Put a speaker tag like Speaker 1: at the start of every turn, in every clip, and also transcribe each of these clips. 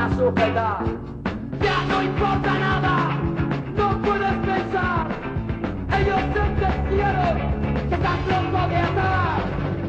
Speaker 1: para sujetar. Ya no importa nada, no puedes pensar. Ellos sentenciaron que estás loco de atar.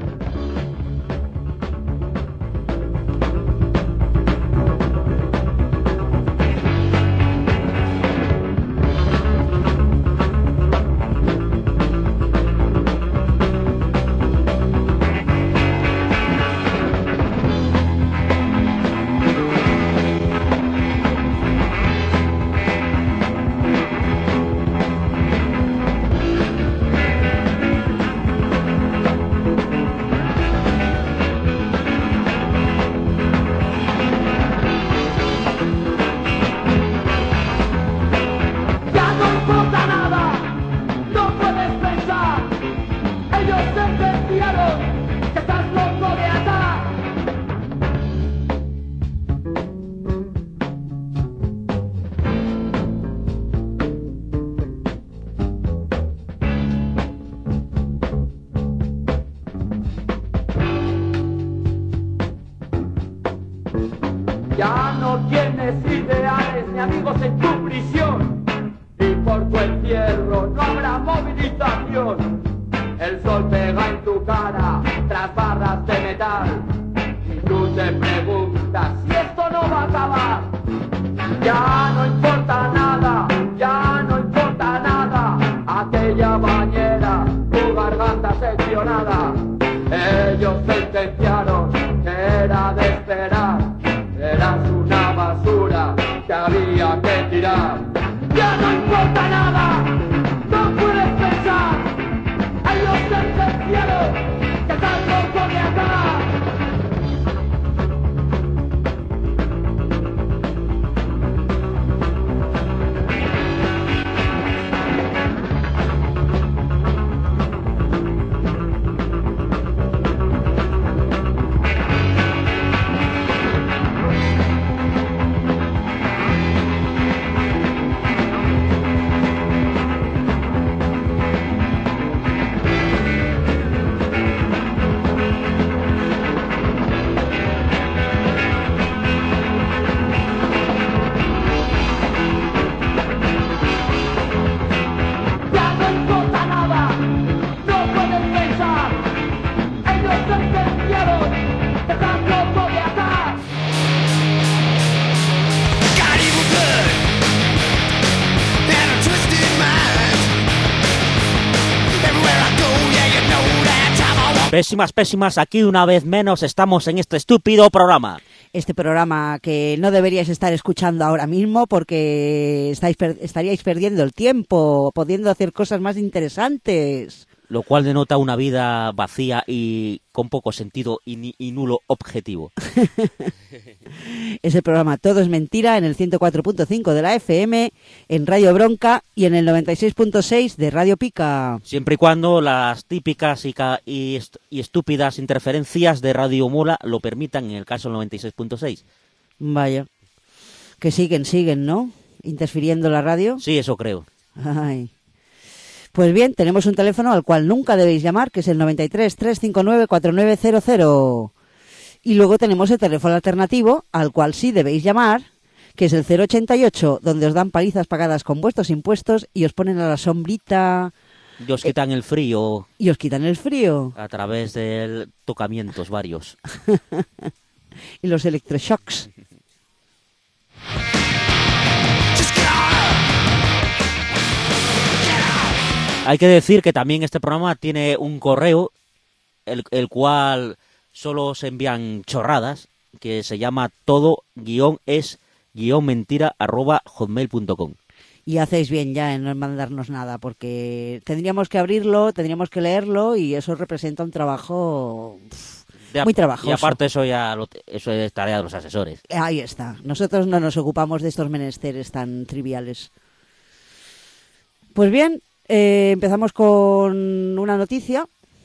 Speaker 1: Ya no tienes ideales ni amigos en tu prisión, y por tu encierro no habrá movilización. El sol pega en tu cara tras barras de metal, y tú te preguntas si esto no va a acabar. Ya no importa nada, ya no importa nada, aquella bañera, tu garganta seccionada. Ellos sentenciaron que era de esperar. Eras una basura que había que tirar. Ya no importa nada, no puedes pensar. Ellos sentenciaron que estás loco de atar.
Speaker 2: Pésimas, aquí una vez menos estamos en este estúpido programa.
Speaker 3: Este programa que no deberíais estar escuchando ahora mismo porque estaríais perdiendo el tiempo, pudiendo hacer cosas más interesantes.
Speaker 2: Lo cual denota una vida vacía y con poco sentido y nulo objetivo.
Speaker 3: Es el programa Todo es Mentira en el 104.5 de la FM, en Radio Bronca y en el 96.6 de Radio Pica.
Speaker 2: Siempre y cuando las típicas y estúpidas interferencias de Radio Mola lo permitan, en el caso del 96.6.
Speaker 3: Vaya. Que siguen, ¿no? Interfiriendo la radio.
Speaker 2: Sí, eso creo.
Speaker 3: Ay. Pues bien, tenemos un teléfono al cual nunca debéis llamar, que es el 93 359 4900. Y luego tenemos el teléfono alternativo, al cual sí debéis llamar, que es el 088, donde os dan palizas pagadas con vuestros impuestos y os ponen a la sombrita.
Speaker 2: Y os quitan el frío.
Speaker 3: Y os quitan el frío.
Speaker 2: A través de tocamientos varios.
Speaker 3: Y los electroshocks.
Speaker 2: Hay que decir que también este programa tiene un correo, el cual solo se envían chorradas, que se llama todo-es-mentira@hotmail.com.
Speaker 3: Y hacéis bien ya en no mandarnos nada, porque tendríamos que abrirlo, tendríamos que leerlo, y eso representa un trabajo muy trabajoso.
Speaker 2: Y aparte eso es tarea de los asesores.
Speaker 3: Ahí está. Nosotros no nos ocupamos de estos menesteres tan triviales. Pues bien, empezamos con una noticia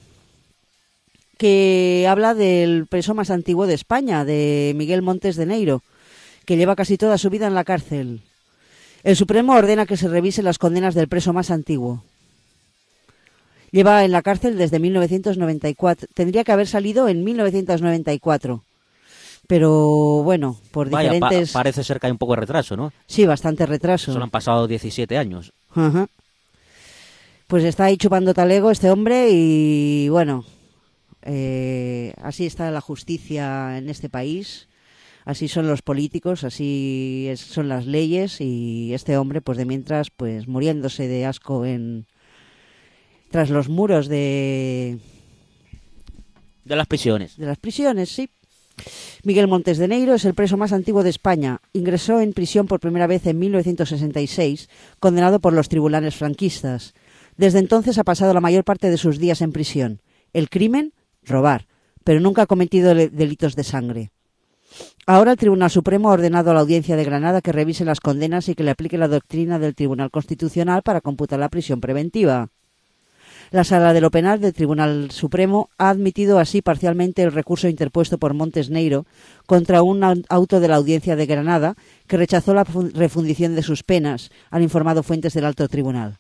Speaker 3: que habla del preso más antiguo de España, de Miguel Montes de Neiro, que lleva casi toda su vida en la cárcel. El Supremo ordena que se revisen las condenas del preso más antiguo. Lleva en la cárcel desde 1994. Tendría que haber salido en 1994. Pero bueno, por
Speaker 2: Vaya,
Speaker 3: diferentes...
Speaker 2: parece ser que hay un poco de retraso, ¿no?
Speaker 3: Sí, bastante retraso.
Speaker 2: Solo han pasado 17 años.
Speaker 3: Ajá. Pues está ahí chupando talego este hombre y bueno, así está la justicia en este país, así son los políticos, son las leyes y este hombre pues de mientras pues muriéndose de asco tras los muros
Speaker 2: De las prisiones.
Speaker 3: de las prisiones, sí. Miguel Montes de Neiro es el preso más antiguo de España. Ingresó en prisión por primera vez en 1966, condenado por los tribunales franquistas. Desde entonces ha pasado la mayor parte de sus días en prisión. El crimen, robar, pero nunca ha cometido delitos de sangre. Ahora el Tribunal Supremo ha ordenado a la Audiencia de Granada que revise las condenas y que le aplique la doctrina del Tribunal Constitucional para computar la prisión preventiva. La Sala de lo Penal del Tribunal Supremo ha admitido así parcialmente el recurso interpuesto por Montes Neiro contra un auto de la Audiencia de Granada que rechazó la refundición de sus penas, han informado fuentes del alto tribunal.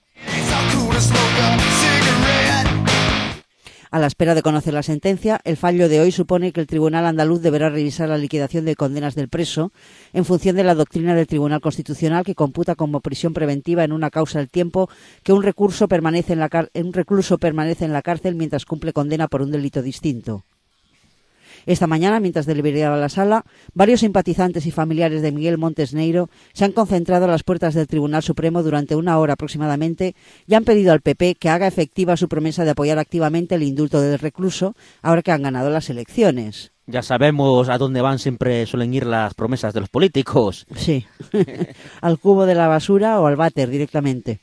Speaker 3: A la espera de conocer la sentencia, el fallo de hoy supone que el Tribunal Andaluz deberá revisar la liquidación de condenas del preso en función de la doctrina del Tribunal Constitucional que computa como prisión preventiva en una causa el tiempo que un recluso permanece en la cárcel mientras cumple condena por un delito distinto. Esta mañana, mientras deliberaba la sala, varios simpatizantes y familiares de Miguel Montes Neiro se han concentrado a las puertas del Tribunal Supremo durante una hora aproximadamente y han pedido al PP que haga efectiva su promesa de apoyar activamente el indulto del recluso ahora que han ganado las elecciones.
Speaker 2: Ya sabemos a dónde siempre suelen ir las promesas de los políticos.
Speaker 3: Sí, al cubo de la basura o al váter directamente.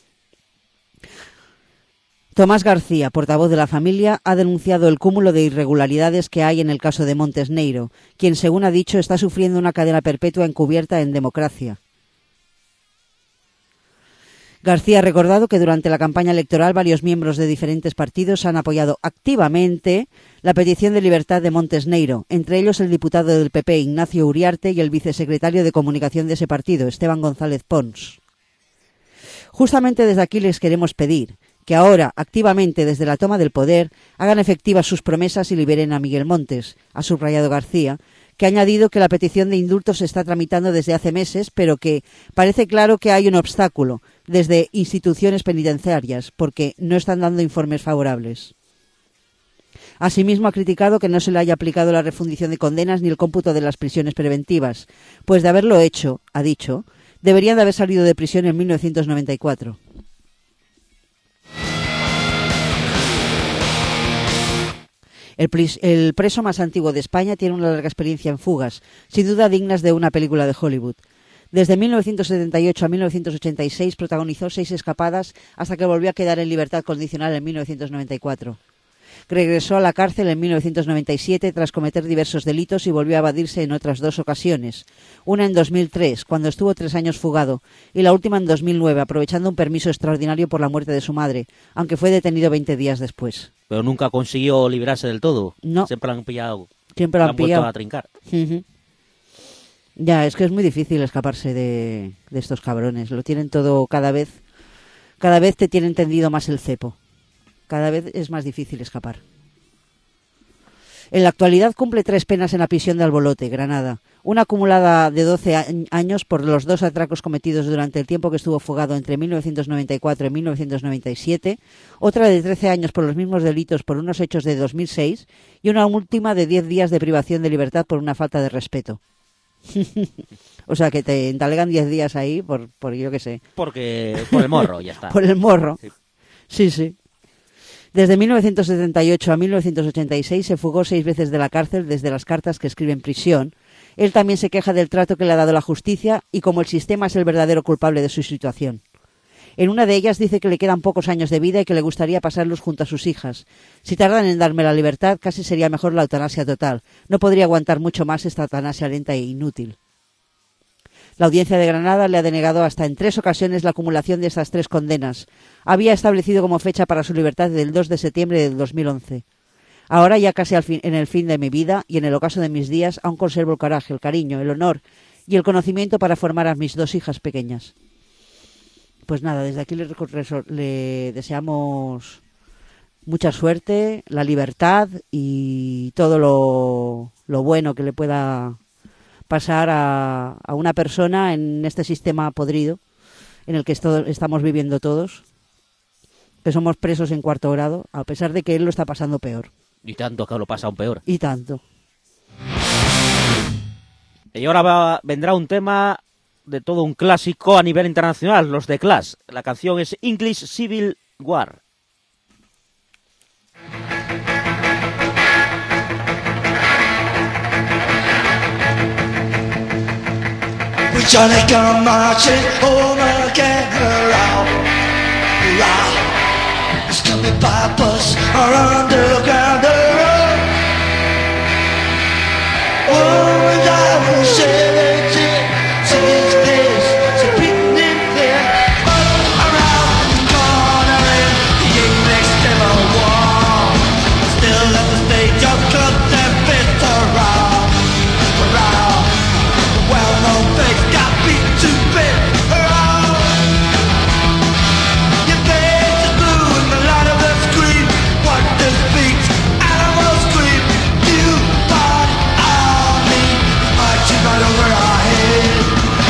Speaker 3: Tomás García, portavoz de la familia, ha denunciado el cúmulo de irregularidades que hay en el caso de Montes Neiro, quien, según ha dicho, está sufriendo una cadena perpetua encubierta en democracia. García ha recordado que durante la campaña electoral varios miembros de diferentes partidos han apoyado activamente la petición de libertad de Montes Neiro, entre ellos el diputado del PP Ignacio Uriarte y el vicesecretario de Comunicación de ese partido, Esteban González Pons. Justamente desde aquí les queremos pedir que ahora, activamente desde la toma del poder, hagan efectivas sus promesas y liberen a Miguel Montes, ha subrayado García, que ha añadido que la petición de indulto se está tramitando desde hace meses, pero que parece claro que hay un obstáculo desde instituciones penitenciarias, porque no están dando informes favorables. Asimismo, ha criticado que no se le haya aplicado la refundición de condenas ni el cómputo de las prisiones preventivas, pues de haberlo hecho, ha dicho, deberían de haber salido de prisión en 1994. El preso más antiguo de España tiene una larga experiencia en fugas, sin duda dignas de una película de Hollywood. Desde 1978 a 1986 protagonizó 6 escapadas hasta que volvió a quedar en libertad condicional en 1994. Regresó a la cárcel en 1997 tras cometer diversos delitos y volvió a evadirse en otras 2 ocasiones. Una en 2003, cuando estuvo 3 años fugado, y la última en 2009, aprovechando un permiso extraordinario por la muerte de su madre, aunque fue detenido 20 días después.
Speaker 2: Pero nunca consiguió librarse del todo.
Speaker 3: No.
Speaker 2: Siempre lo han pillado.
Speaker 3: Siempre lo han pillado.
Speaker 2: Vuelto a trincar.
Speaker 3: Uh-huh. Ya, es que es muy difícil escaparse de estos cabrones. Lo tienen todo cada vez te tienen tendido más el cepo. Cada vez es más difícil escapar. En la actualidad cumple 3 penas en la prisión de Albolote, Granada. Una acumulada de 12 años por los 2 atracos cometidos durante el tiempo que estuvo fugado entre 1994 y 1997. Otra de 13 años por los mismos delitos por unos hechos de 2006. Y una última de 10 días de privación de libertad por una falta de respeto. O sea, que te entalegan 10 días ahí por yo qué sé.
Speaker 2: Por el morro, ya está.
Speaker 3: Por el morro. Sí, sí. Desde 1978 a 1986 se fugó 6 veces de la cárcel desde las cartas que escribe en prisión. Él también se queja del trato que le ha dado la justicia y como el sistema es el verdadero culpable de su situación. En una de ellas dice que le quedan pocos años de vida y que le gustaría pasarlos junto a sus hijas. Si tardan en darme la libertad, casi sería mejor la eutanasia total. No podría aguantar mucho más esta eutanasia lenta e inútil. La Audiencia de Granada le ha denegado hasta en 3 ocasiones la acumulación de estas 3 condenas. Había establecido como fecha para su libertad el 2 de septiembre del 2011. Ahora, ya casi en el fin de mi vida y en el ocaso de mis días, aún conservo el coraje, el cariño, el honor y el conocimiento para formar a mis 2 hijas pequeñas. Pues nada, desde aquí le deseamos mucha suerte, la libertad y todo lo bueno que le pueda pasar a una persona en este sistema podrido en el que estamos viviendo todos, que somos presos en cuarto grado, a pesar de que él lo está pasando peor.
Speaker 2: Y tanto que lo pasa aún peor.
Speaker 3: Y tanto.
Speaker 2: Y ahora vendrá un tema de todo un clásico a nivel internacional, los The Clash. La canción es English Civil War.
Speaker 4: We're Johnny come marching home again, hurrah, hurrah. It's coming by bus or underground, hurrah. Oh, and I will say it to his place, so picnic there. Up around the corner in the English Civil War. Still at the stage of clubs and bits, hurrah, hurrah. Well-known face got beat to bits, hurrah. Your face is blue in the light of the screen. What the speech, animal scream. You bought army, marching right over our head.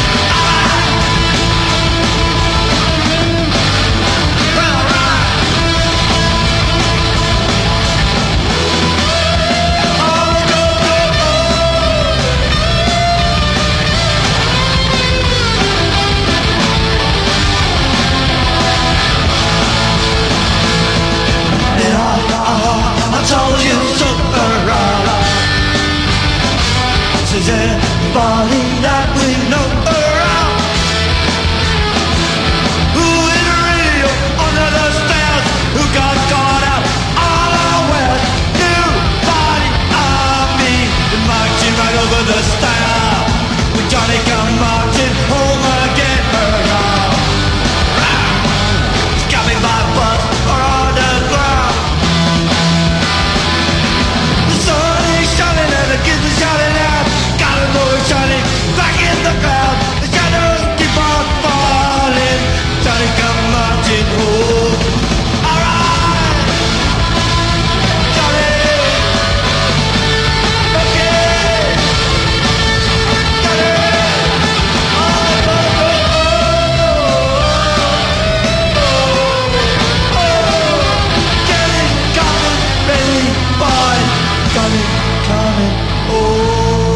Speaker 4: I told you so, hurrah. Says everybody that we know, hurrah. Who is real under the stairs? Who got caught out all unaware? New body army marching right over the stairs. With Johnny come marching home again, hurrah. It's coming by bus or underground. The sun is shining and the kids are shouting out. Gotta know it's shining back in the crowd. The shadows keep on falling. Johnny come marching home. Alright, Johnny. Okay, Johnny. Oh, oh, oh, oh, oh. Johnny coming, baby boy. Coming, coming, oh.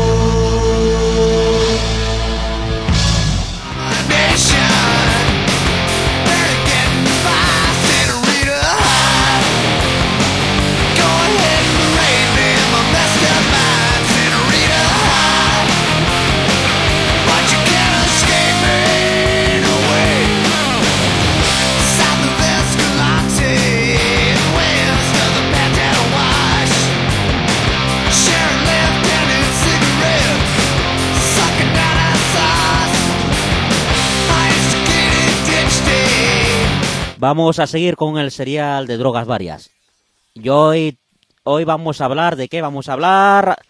Speaker 2: Vamos a seguir con el serial de drogas varias. Y hoy vamos a hablar ¿de qué vamos a hablar?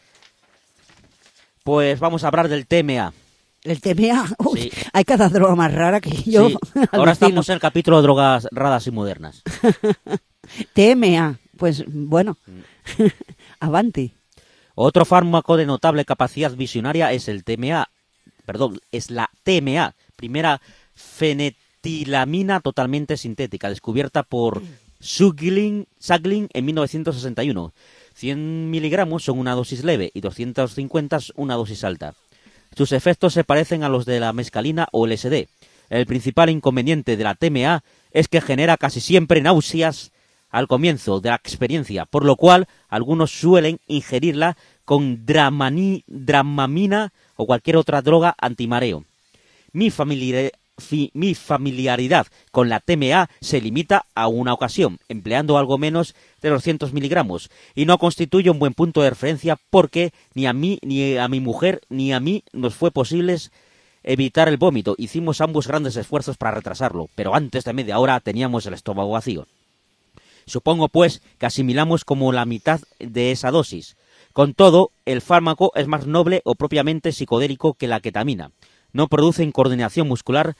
Speaker 2: Pues vamos a hablar del TMA.
Speaker 3: El TMA, uy,
Speaker 2: Sí.
Speaker 3: hay cada droga más rara que yo.
Speaker 2: Sí, ahora
Speaker 3: alucino.
Speaker 2: estamos en el capítulo de drogas raras y modernas.
Speaker 3: TMA, pues bueno, avanti.
Speaker 2: Otro fármaco de notable capacidad visionaria es el TMA. Perdón, es la TMA, primera fenetilamina totalmente sintética, descubierta por Suglin en 1961. 100 miligramos son una dosis leve y 250 una dosis alta. Sus efectos se parecen a los de la mescalina o LSD. El principal inconveniente de la TMA es que genera casi siempre náuseas al comienzo de la experiencia, por lo cual algunos suelen ingerirla con dramamina o cualquier otra droga antimareo. Mi familiaridad con la TMA se limita a una ocasión, empleando algo menos de 200 miligramos, y no constituye un buen punto de referencia porque ni a mí, ni a mi mujer, ni a mí nos fue posible evitar el vómito. Hicimos ambos grandes esfuerzos para retrasarlo, pero antes de media hora teníamos el estómago vacío. Supongo, pues, que asimilamos como la mitad de esa dosis. Con todo, el fármaco es más noble o propiamente psicodélico que la ketamina. No produce incoordinación muscular,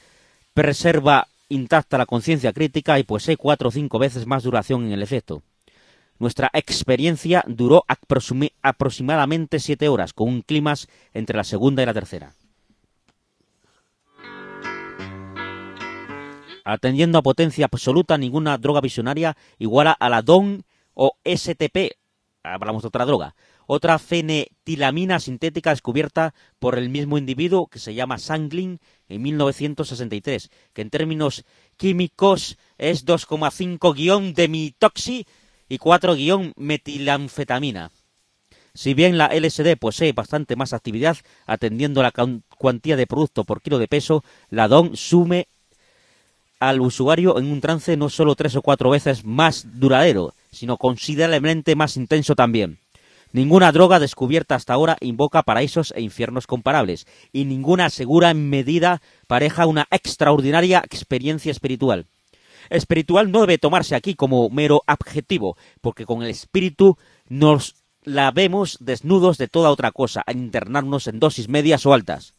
Speaker 2: preserva intacta la conciencia crítica y posee 4 o 5 veces más duración en el efecto. Nuestra experiencia duró aproximadamente 7 horas, con un clímax entre la segunda y la tercera. Atendiendo a potencia absoluta, ninguna droga visionaria iguala a la DON o STP. Hablamos de otra droga. Otra fenetilamina sintética descubierta por el mismo individuo, que se llama Sanglin, en 1963, que en términos químicos es 2,5-demitoxi y 4-metilanfetamina. Si bien la LSD posee bastante más actividad, atendiendo a la cuantía de producto por kilo de peso, la DON sume al usuario en un trance no solo 3 o 4 veces más duradero, sino considerablemente más intenso también. Ninguna droga descubierta hasta ahora invoca paraísos e infiernos comparables, y ninguna asegura en medida pareja una extraordinaria experiencia espiritual. Espiritual no debe tomarse aquí como mero adjetivo, porque con el espíritu nos la vemos desnudos de toda otra cosa, a internarnos en dosis medias o altas.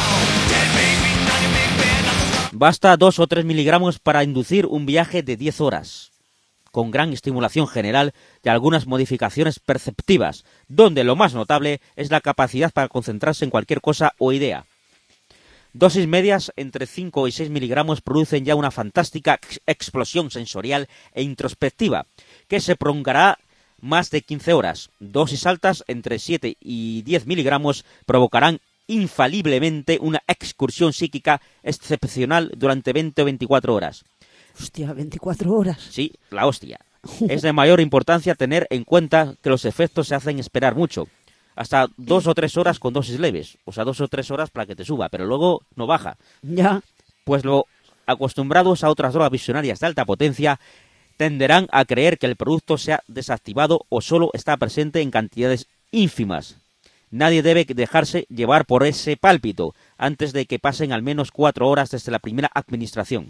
Speaker 2: Basta 2 o 3 miligramos para inducir un viaje de 10 horas, con gran estimulación general y algunas modificaciones perceptivas, donde lo más notable es la capacidad para concentrarse en cualquier cosa o idea. Dosis medias entre 5 y 6 miligramos producen ya una fantástica explosión sensorial e introspectiva, que se prolongará más de 15 horas. Dosis altas entre 7 y 10 miligramos provocarán infaliblemente una excursión psíquica excepcional durante 20 o 24 horas.
Speaker 3: Hostia, 24 horas.
Speaker 2: Sí, la hostia. Es de mayor importancia tener en cuenta que los efectos se hacen esperar mucho. Hasta 2 o 3 horas con dosis leves. O sea, 2 o 3 horas para que te suba, pero luego no baja.
Speaker 3: Ya.
Speaker 2: Pues lo acostumbrados a otras drogas visionarias de alta potencia tenderán a creer que el producto se ha desactivado o solo está presente en cantidades ínfimas. Nadie debe dejarse llevar por ese pálpito antes de que pasen al menos 4 horas desde la primera administración.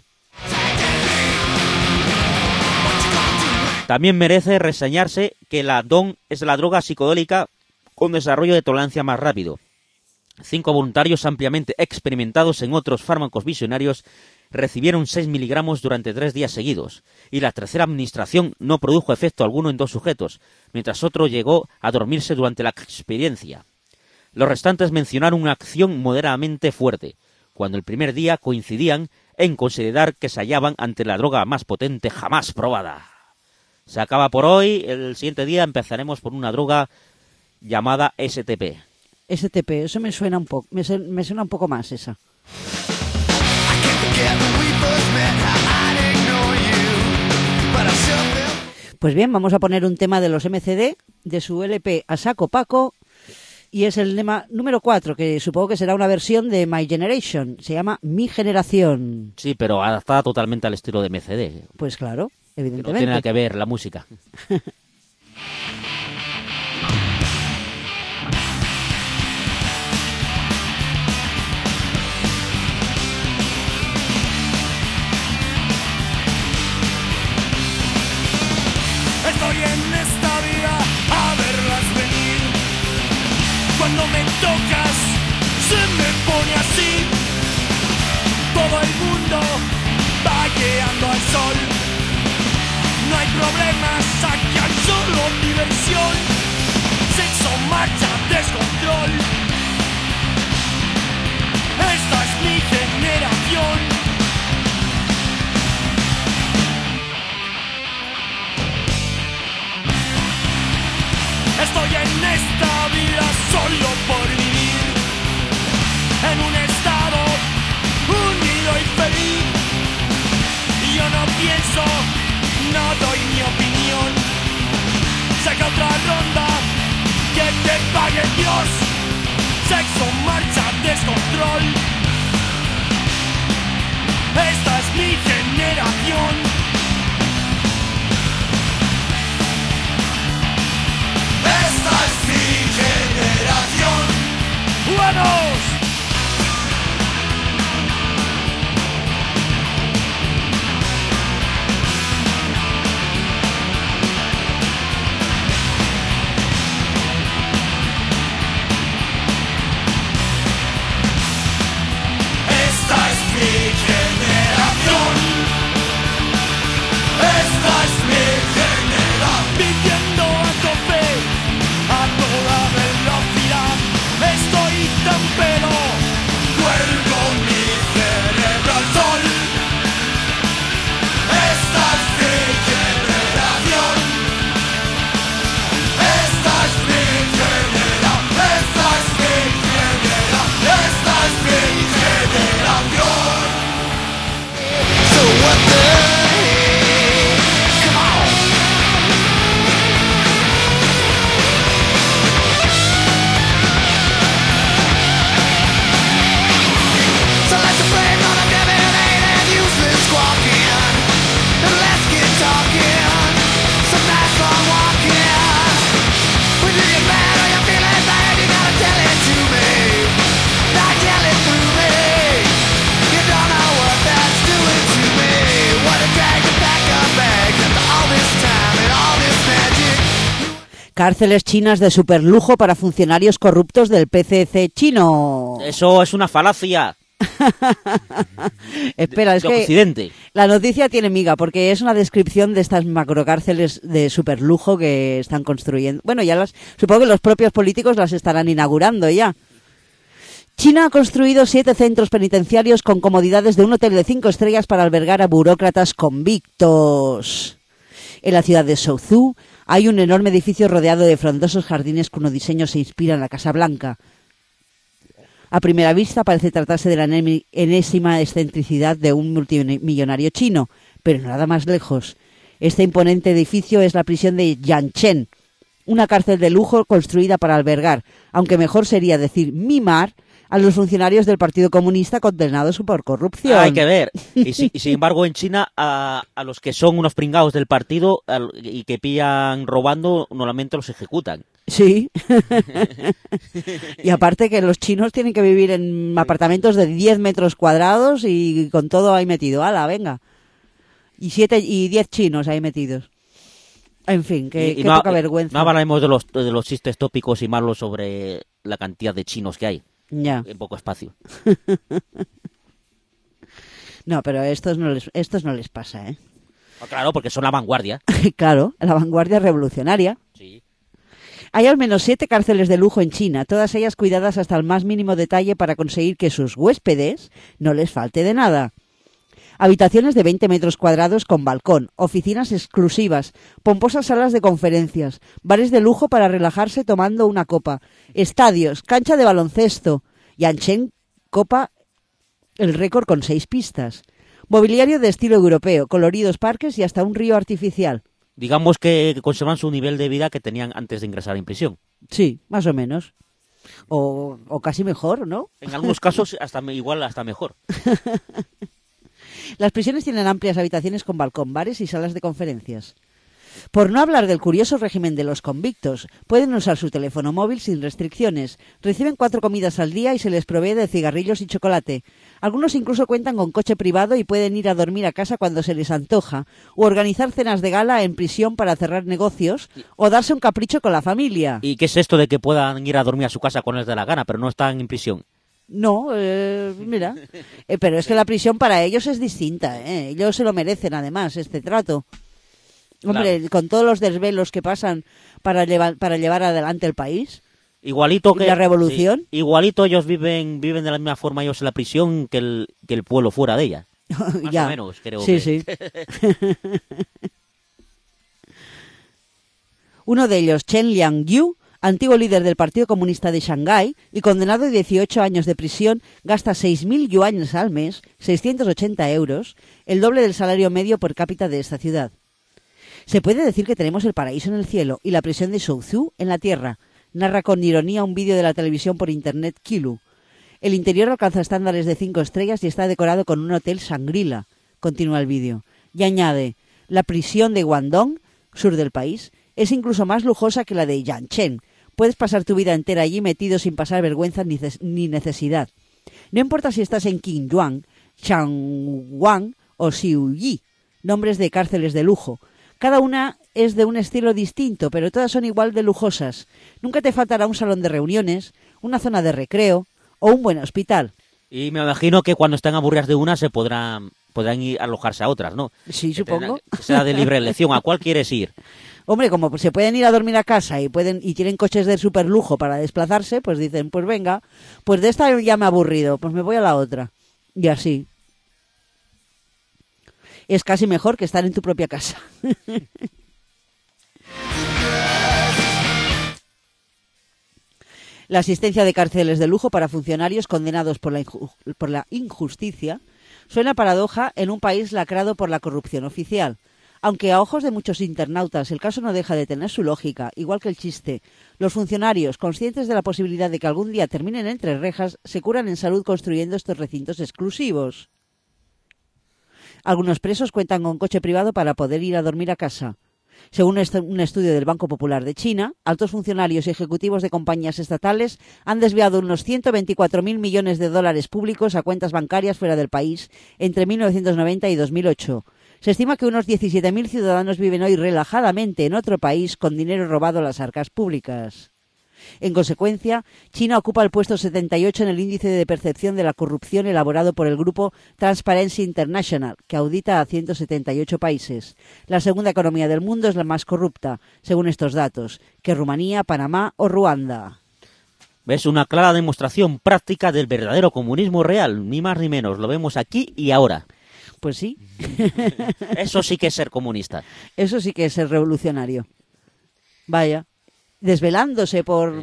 Speaker 2: También merece reseñarse que la DON es la droga psicodélica con desarrollo de tolerancia más rápido. 5 voluntarios ampliamente experimentados en otros fármacos visionarios recibieron 6 miligramos durante 3 días seguidos, y la tercera administración no produjo efecto alguno en 2 sujetos, mientras otro llegó a dormirse durante la experiencia. Los restantes mencionaron una acción moderadamente fuerte, cuando el primer día coincidían en considerar que se hallaban ante la droga más potente jamás probada. Se acaba por hoy, el siguiente día empezaremos por una droga llamada STP.
Speaker 3: STP, eso me suena un poco, me suena un poco más esa. Pues bien, vamos a poner un tema de los MCD, de su LP A Saco Paco, y es el tema número 4, que supongo que será una versión de My Generation, se llama Mi Generación.
Speaker 2: Sí, pero adaptada totalmente al estilo de MCD.
Speaker 3: Pues claro,
Speaker 2: Que no
Speaker 3: evidentemente.
Speaker 2: tiene nada que ver la música.
Speaker 4: Estoy en esta vida a verlas venir. Cuando me tocas se me pone así. Todo el mundo vagueando al sol. No hay problemas, aquí hay solo diversión. Sexo, marcha, descontrol. Esta es mi generación. Estoy en esta vida solo por vivir, en un estado unido y feliz. Yo no pienso, no doy mi opinión. Saca otra ronda, que te pague Dios. Sexo, marcha, descontrol. Esta es mi generación. Esta es mi generación. ¡Vamos! Esta es mi generación.
Speaker 3: Cárceles chinas de superlujo para funcionarios corruptos del PCC chino.
Speaker 2: Eso es una falacia.
Speaker 3: Espera, es
Speaker 2: de
Speaker 3: que
Speaker 2: Occidente.
Speaker 3: la noticia tiene miga, porque es una descripción de estas macrocárceles de superlujo que están construyendo. Bueno, supongo que los propios políticos las estarán inaugurando ya. China ha construido 7 centros penitenciarios con comodidades de un hotel de 5 estrellas para albergar a burócratas convictos. En la ciudad de Suzhou hay un enorme edificio rodeado de frondosos jardines cuyo diseño se inspira en la Casa Blanca. A primera vista parece tratarse de la enésima excentricidad de un multimillonario chino, pero nada más lejos. Este imponente edificio es la prisión de Yanchen, una cárcel de lujo construida para albergar, aunque mejor sería decir mimar, a los funcionarios del Partido Comunista condenados por corrupción.
Speaker 2: Hay que ver. Y sin embargo, en China, a los que son unos pringados del partido y que pillan robando, normalmente los ejecutan.
Speaker 3: Sí. Y aparte que los chinos tienen que vivir en apartamentos de 10 metros cuadrados y con todo ahí metido. ¡Hala, venga! Y 10 chinos ahí metidos. En fin, qué poca vergüenza.
Speaker 2: No hablaremos de los chistes tópicos y malos sobre la cantidad de chinos que hay.
Speaker 3: Ya.
Speaker 2: En poco espacio.
Speaker 3: No, pero a estos no les pasa, ¿eh?
Speaker 2: Claro, porque son la vanguardia.
Speaker 3: Claro, la vanguardia revolucionaria.
Speaker 2: Sí.
Speaker 3: Hay al menos 7 cárceles de lujo en China, todas ellas cuidadas hasta el más mínimo detalle para conseguir que sus huéspedes no les falte de nada. Habitaciones de 20 metros cuadrados con balcón, oficinas exclusivas, pomposas salas de conferencias, bares de lujo para relajarse tomando una copa, estadios, cancha de baloncesto. Yanchen copa el récord con 6 pistas. Mobiliario de estilo europeo, coloridos parques y hasta un río artificial.
Speaker 2: Digamos que conservan su nivel de vida que tenían antes de ingresar en prisión.
Speaker 3: Sí, más o menos. O casi mejor, ¿no?
Speaker 2: En algunos casos hasta mejor.
Speaker 3: Las prisiones tienen amplias habitaciones con balcón, bares y salas de conferencias. Por no hablar del curioso régimen de los convictos, pueden usar su teléfono móvil sin restricciones, reciben 4 comidas al día y se les provee de cigarrillos y chocolate. Algunos incluso cuentan con coche privado y pueden ir a dormir a casa cuando se les antoja, o organizar cenas de gala en prisión para cerrar negocios, o darse un capricho con la familia.
Speaker 2: ¿Y qué es esto de que puedan ir a dormir a su casa cuando les dé la gana, pero no están en prisión?
Speaker 3: No, mira, pero es que la prisión para ellos es distinta, ¿eh? Ellos se lo merecen además, este trato. Hombre,
Speaker 2: Claro.
Speaker 3: Con todos los desvelos que pasan para llevar adelante el país.
Speaker 2: Igualito
Speaker 3: ¿Y
Speaker 2: que
Speaker 3: la revolución?
Speaker 2: Sí, igualito ellos viven de la misma forma ellos en la prisión que el pueblo fuera de ella. Más
Speaker 3: Ya.
Speaker 2: o menos, creo
Speaker 3: Sí,
Speaker 2: que.
Speaker 3: sí. Uno de ellos, Chen Liangyu, antiguo líder del Partido Comunista de Shanghái y condenado a 18 años de prisión, gasta 6.000 yuanes al mes, 680 euros, el doble del salario medio per cápita de esta ciudad. Se puede decir que tenemos el paraíso en el cielo y la prisión de Suzhou en la tierra, narra con ironía un vídeo de la televisión por internet Kilu. El interior alcanza estándares de 5 estrellas y está decorado con un hotel Shangri-La, continúa el vídeo. Y añade, la prisión de Guangdong, sur del país, es incluso más lujosa que la de Yanchen. Puedes pasar tu vida entera allí metido sin pasar vergüenza ni necesidad. No importa si estás en Qingyuan, Changwang o Xiuyi, nombres de cárceles de lujo. Cada una es de un estilo distinto, pero todas son igual de lujosas. Nunca te faltará un salón de reuniones, una zona de recreo o un buen hospital.
Speaker 2: Y me imagino que cuando están aburridas de una se podrán ir a alojarse a otras, ¿no?
Speaker 3: Sí, supongo.
Speaker 2: Que sea de libre elección. ¿A cuál quieres ir?
Speaker 3: Hombre, como se pueden ir a dormir a casa y tienen coches de superlujo para desplazarse, pues dicen, pues venga, pues de esta ya me he aburrido, pues me voy a la otra. Y así. Es casi mejor que estar en tu propia casa. La asistencia de cárceles de lujo para funcionarios condenados por la injusticia suena paradoja en un país lacrado por la corrupción oficial. Aunque a ojos de muchos internautas el caso no deja de tener su lógica, igual que el chiste, los funcionarios, conscientes de la posibilidad de que algún día terminen entre rejas, se curan en salud construyendo estos recintos exclusivos. Algunos presos cuentan con coche privado para poder ir a dormir a casa. Según un estudio del Banco Popular de China, altos funcionarios y ejecutivos de compañías estatales han desviado unos 124.000 millones de dólares públicos a cuentas bancarias fuera del país entre 1990 y 2008. Se estima que unos 17.000 ciudadanos viven hoy relajadamente en otro país con dinero robado a las arcas públicas. En consecuencia, China ocupa el puesto 78 en el índice de percepción de la corrupción elaborado por el grupo Transparency International, que audita a 178 países. La segunda economía del mundo es la más corrupta, según estos datos, que Rumanía, Panamá o Ruanda.
Speaker 2: ¿Ves? Una clara demostración práctica del verdadero comunismo real, ni más ni menos. Lo vemos aquí y ahora.
Speaker 3: Pues sí.
Speaker 2: Eso sí que es ser comunista.
Speaker 3: Eso sí que es ser revolucionario. Vaya. Desvelándose por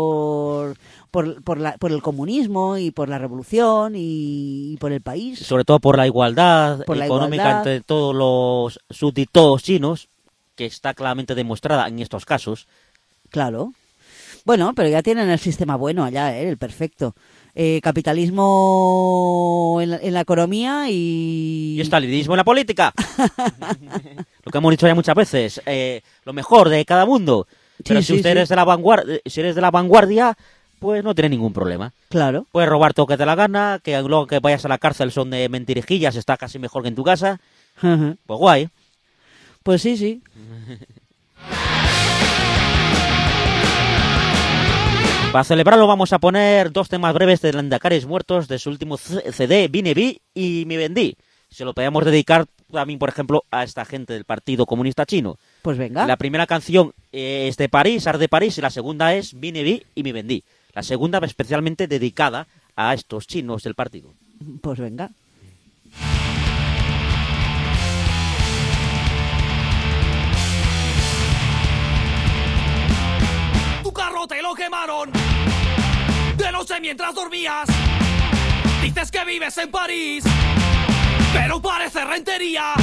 Speaker 3: el comunismo y por la revolución y por el país.
Speaker 2: Sobre todo por la igualdad económica entre todos los súbditos chinos, que está claramente demostrada en estos casos.
Speaker 3: Claro. Bueno, pero ya tienen el sistema bueno allá, el perfecto. Capitalismo en la economía y
Speaker 2: estalinismo en la política. Lo que hemos dicho ya muchas veces. Lo mejor de cada mundo. Pero
Speaker 3: Sí,
Speaker 2: si
Speaker 3: sí,
Speaker 2: usted
Speaker 3: sí.
Speaker 2: eres de la vanguardia, pues no tiene ningún problema.
Speaker 3: Claro.
Speaker 2: Puedes robar todo lo que te la gana, que luego que vayas a la cárcel son de mentirijillas, está casi mejor que en tu casa.
Speaker 3: Ajá.
Speaker 2: Pues guay.
Speaker 3: Pues sí, sí.
Speaker 2: Para celebrarlo vamos a poner 2 temas breves de Landacares Muertos de su último CD, Vine Vi y Me Vendí. Se lo podemos dedicar también, por ejemplo, a esta gente del Partido Comunista Chino.
Speaker 3: Pues venga.
Speaker 2: La primera canción es de París, Art de París, y la segunda es Vine Vi y Me Vendí. La segunda especialmente dedicada a estos chinos del partido.
Speaker 3: Pues venga.
Speaker 5: Tu carro te lo quemaron de noche mientras dormías. Dices que vives en París, pero parece rentería.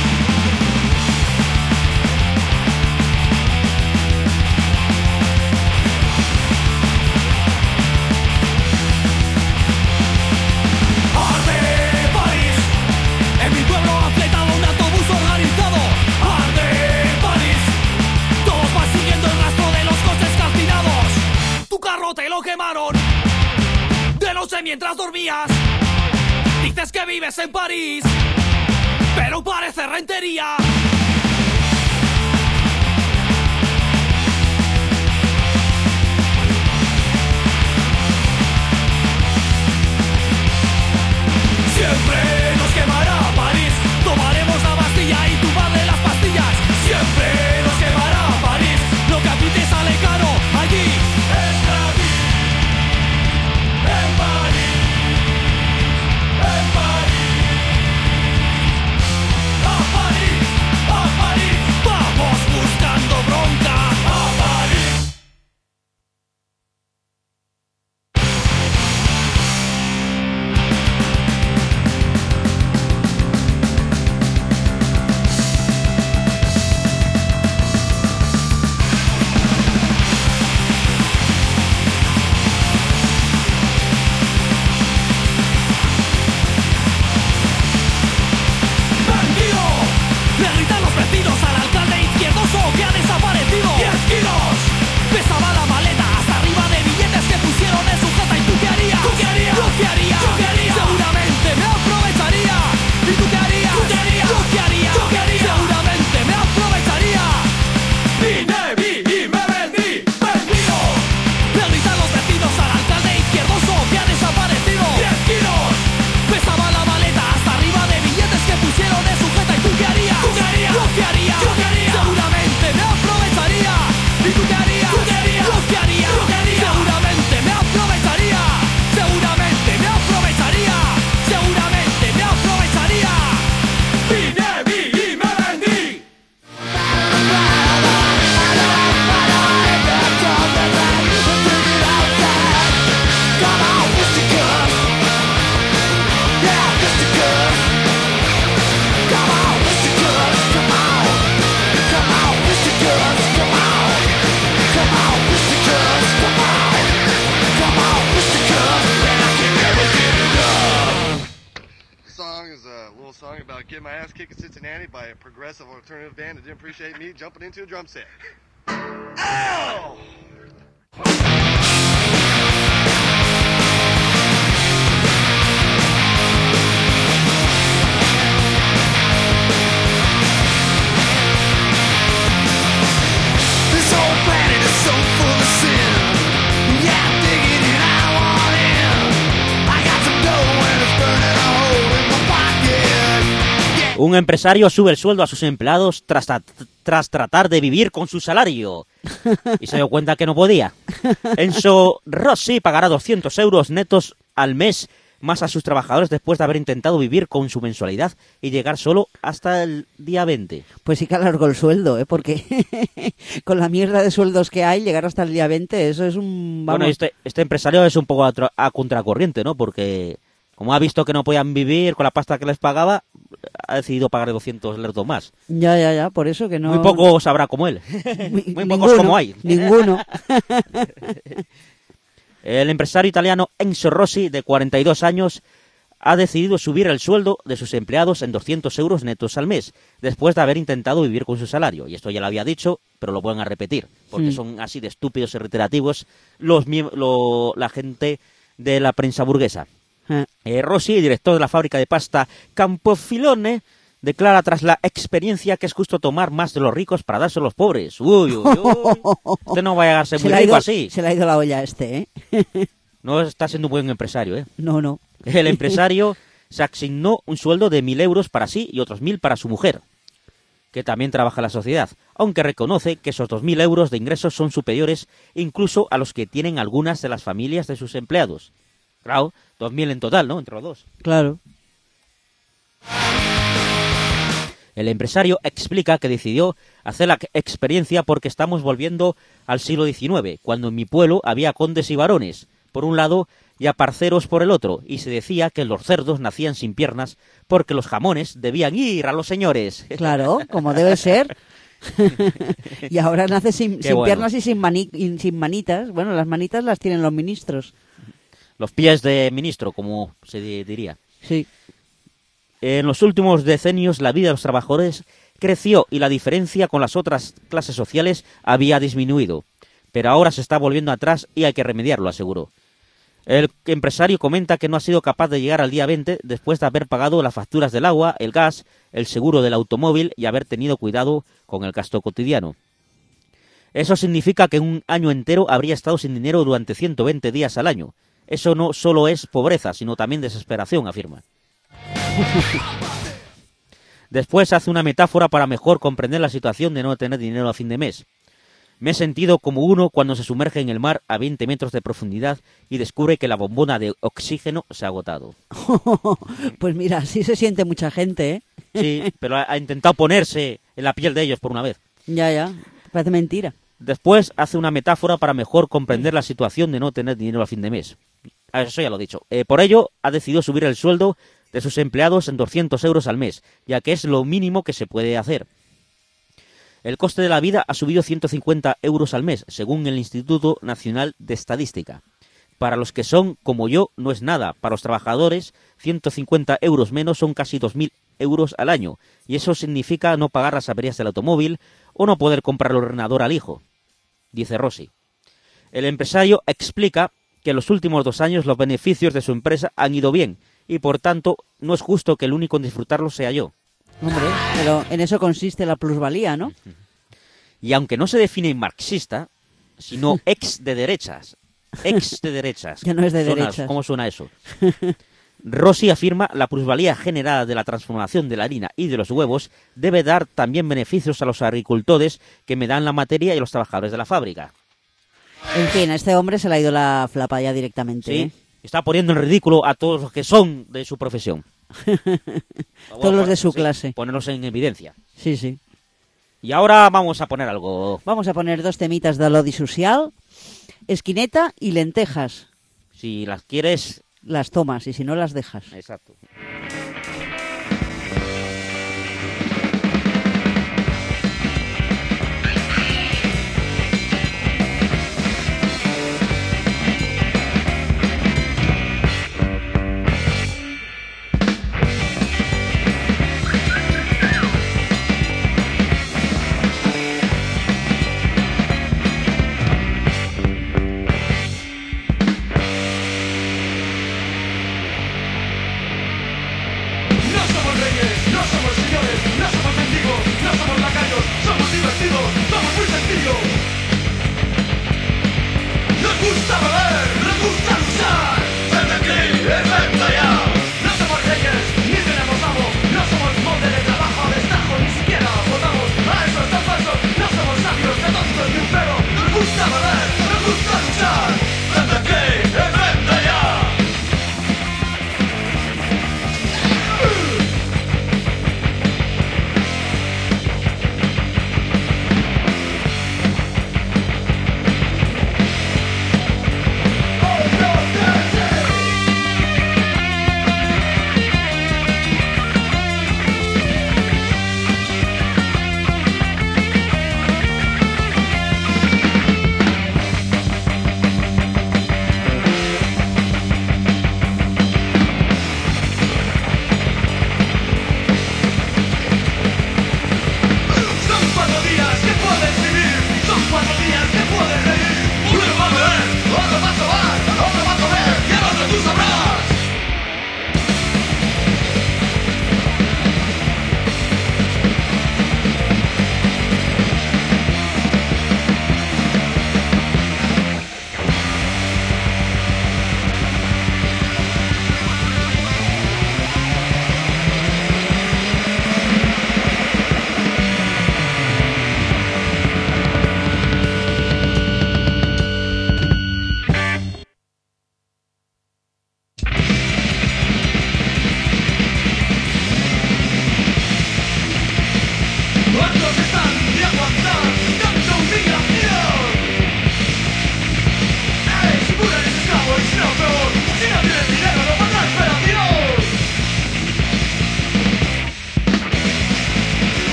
Speaker 5: Arde París, en mi pueblo han fletado un autobús organizado. Arde París, todos van siguiendo el rastro de los coches calcinados. Tu carro te lo quemaron de noche mientras dormías. Dices que vives en París, pero parece rentería. Siempre nos quemará París, tomaremos la Bastilla y tumbarle las pastillas. Siempre nos quemará París, lo que a ti te sale caro allí está aquí. En París, en París, a París, a París, vamos buscando bronca a París. ¡Bandido! Le gritan los vecinos al alcalde izquierdoso que ha desaparecido. 10 kilos pesaba la maleta hasta arriba de billetes que pusieron en su jeta. ¿Y tú qué harías? ¿Tú qué harías? ¿Yo qué haría? ¿Yo qué haría? Seguramente me aprovecharía. ¿Y tú qué harías? ¿Tú qué harías? ¿Yo qué haría? ¿Yo qué haría? Seguramente me aprovecharía. Vine, vi y me vendí. ¡Vendido! Le gritan los vecinos al alcalde izquierdoso que ha desaparecido. 10 kilos pesaba la maleta hasta arriba de billetes que pusieron en su jeta. ¿Y tú qué harías? ¿Tú qué harías? ¿Yo qué haría? ¿Yo qué haría? Seguramente me aprovecharía. ¿Y tú qué harías? ¿Tú qué harías? ¿Yo qué haría? ¿Yo qué haría? Seguramente me aprovecharía. Seguramente me aprovecharía. Seguramente me aprovecharía. Vine, vi y me vendí.
Speaker 6: This song is a little song about getting my ass kicked in Cincinnati by a progressive alternative band that didn't appreciate me jumping into a drum set. Ow!
Speaker 2: Un empresario sube el sueldo a sus empleados tras tratar de vivir con su salario. Y se dio cuenta que no podía. Enzo Rossi pagará 200 euros netos al mes más a sus trabajadores después de haber intentado vivir con su mensualidad y llegar solo hasta el día 20.
Speaker 3: Pues sí que alargó el sueldo, ¿eh? Porque con la mierda de sueldos que hay, llegar hasta el día 20, eso es un...
Speaker 2: Bueno, este empresario es un poco a contracorriente, ¿no? Porque como ha visto que no podían vivir con la pasta que les pagaba, ha decidido pagar 200 lerdos más.
Speaker 3: Ya, por eso que no...
Speaker 2: Muy pocos habrá como él. Muy pocos como hay.
Speaker 3: Ninguno.
Speaker 2: El empresario italiano Enzo Rossi, de 42 años, ha decidido subir el sueldo de sus empleados en 200 euros netos al mes, después de haber intentado vivir con su salario. Y esto ya lo había dicho, pero lo vuelven a repetir, porque son así de estúpidos y reiterativos la gente de la prensa burguesa. Rossi, director de la fábrica de pasta Campofilone, declara tras la experiencia que es justo tomar más de los ricos para dárselo a los pobres. Uy. Usted no va a llegarse muy rico así.
Speaker 3: Se le ha ido la olla ¿eh?
Speaker 2: No está siendo un buen empresario, ¿eh?
Speaker 3: No.
Speaker 2: El empresario se asignó un sueldo de 1.000 euros para sí y otros 1.000 para su mujer, que también trabaja en la sociedad, aunque reconoce que esos 2.000 euros de ingresos son superiores incluso a los que tienen algunas de las familias de sus empleados. Claro, 2.000 en total, ¿no? Entre los dos.
Speaker 3: Claro.
Speaker 2: El empresario explica que decidió hacer la experiencia porque estamos volviendo al siglo XIX, cuando en mi pueblo había condes y varones, por un lado, y aparceros por el otro, y se decía que los cerdos nacían sin piernas porque los jamones debían ir a los señores.
Speaker 3: Claro, como debe ser. Y ahora nace sin
Speaker 2: bueno.
Speaker 3: Piernas y sin manitas. Bueno, las manitas las tienen los ministros.
Speaker 2: Los pies de ministro, como se diría.
Speaker 3: Sí.
Speaker 2: En los últimos decenios la vida de los trabajadores creció y la diferencia con las otras clases sociales había disminuido. Pero ahora se está volviendo atrás y hay que remediarlo, aseguró. El empresario comenta que no ha sido capaz de llegar al día 20 después de haber pagado las facturas del agua, el gas, el seguro del automóvil y haber tenido cuidado con el gasto cotidiano. Eso significa que un año entero habría estado sin dinero durante 120 días al año. Eso no solo es pobreza, sino también desesperación, afirma. Después hace una metáfora para mejor comprender la situación de no tener dinero a fin de mes. Me he sentido como uno cuando se sumerge en el mar a 20 metros de profundidad y descubre que la bombona de oxígeno se ha agotado.
Speaker 3: Pues mira, así se siente mucha gente, ¿eh?
Speaker 2: Sí, pero ha intentado ponerse en la piel de ellos por una vez.
Speaker 3: Ya, parece mentira.
Speaker 2: Después hace una metáfora para mejor comprender la situación de no tener dinero a fin de mes. Eso ya lo he dicho. Por ello, ha decidido subir el sueldo de sus empleados en 200 euros al mes, ya que es lo mínimo que se puede hacer. El coste de la vida ha subido 150 euros al mes, según el Instituto Nacional de Estadística. Para los que son como yo, no es nada. Para los trabajadores, 150 euros menos son casi 2.000 euros al año, y eso significa no pagar las averías del automóvil o no poder comprar el ordenador al hijo, dice Rossi. El empresario explica que en los últimos 2 años los beneficios de su empresa han ido bien, y por tanto no es justo que el único en disfrutarlo sea yo.
Speaker 3: Hombre, pero en eso consiste la plusvalía, ¿no?
Speaker 2: Y aunque no se define marxista, sino ex de derechas. Ex de derechas.
Speaker 3: Que no es de derechas.
Speaker 2: ¿Cómo suena eso? Rossi afirma la plusvalía generada de la transformación de la harina y de los huevos debe dar también beneficios a los agricultores que me dan la materia y a los trabajadores de la fábrica.
Speaker 3: En fin, a este hombre se le ha ido la flapa ya directamente.
Speaker 2: Sí,
Speaker 3: ¿eh?
Speaker 2: está poniendo en ridículo a todos los que son de su profesión.
Speaker 3: Todos los de su clase.
Speaker 2: Ponerlos en evidencia.
Speaker 3: Sí.
Speaker 2: Y ahora vamos a poner algo.
Speaker 3: Vamos a poner 2 temitas de l'Odi Social, esquineta y lentejas.
Speaker 2: Si las quieres...
Speaker 3: Las tomas y si no las dejas.
Speaker 2: Exacto.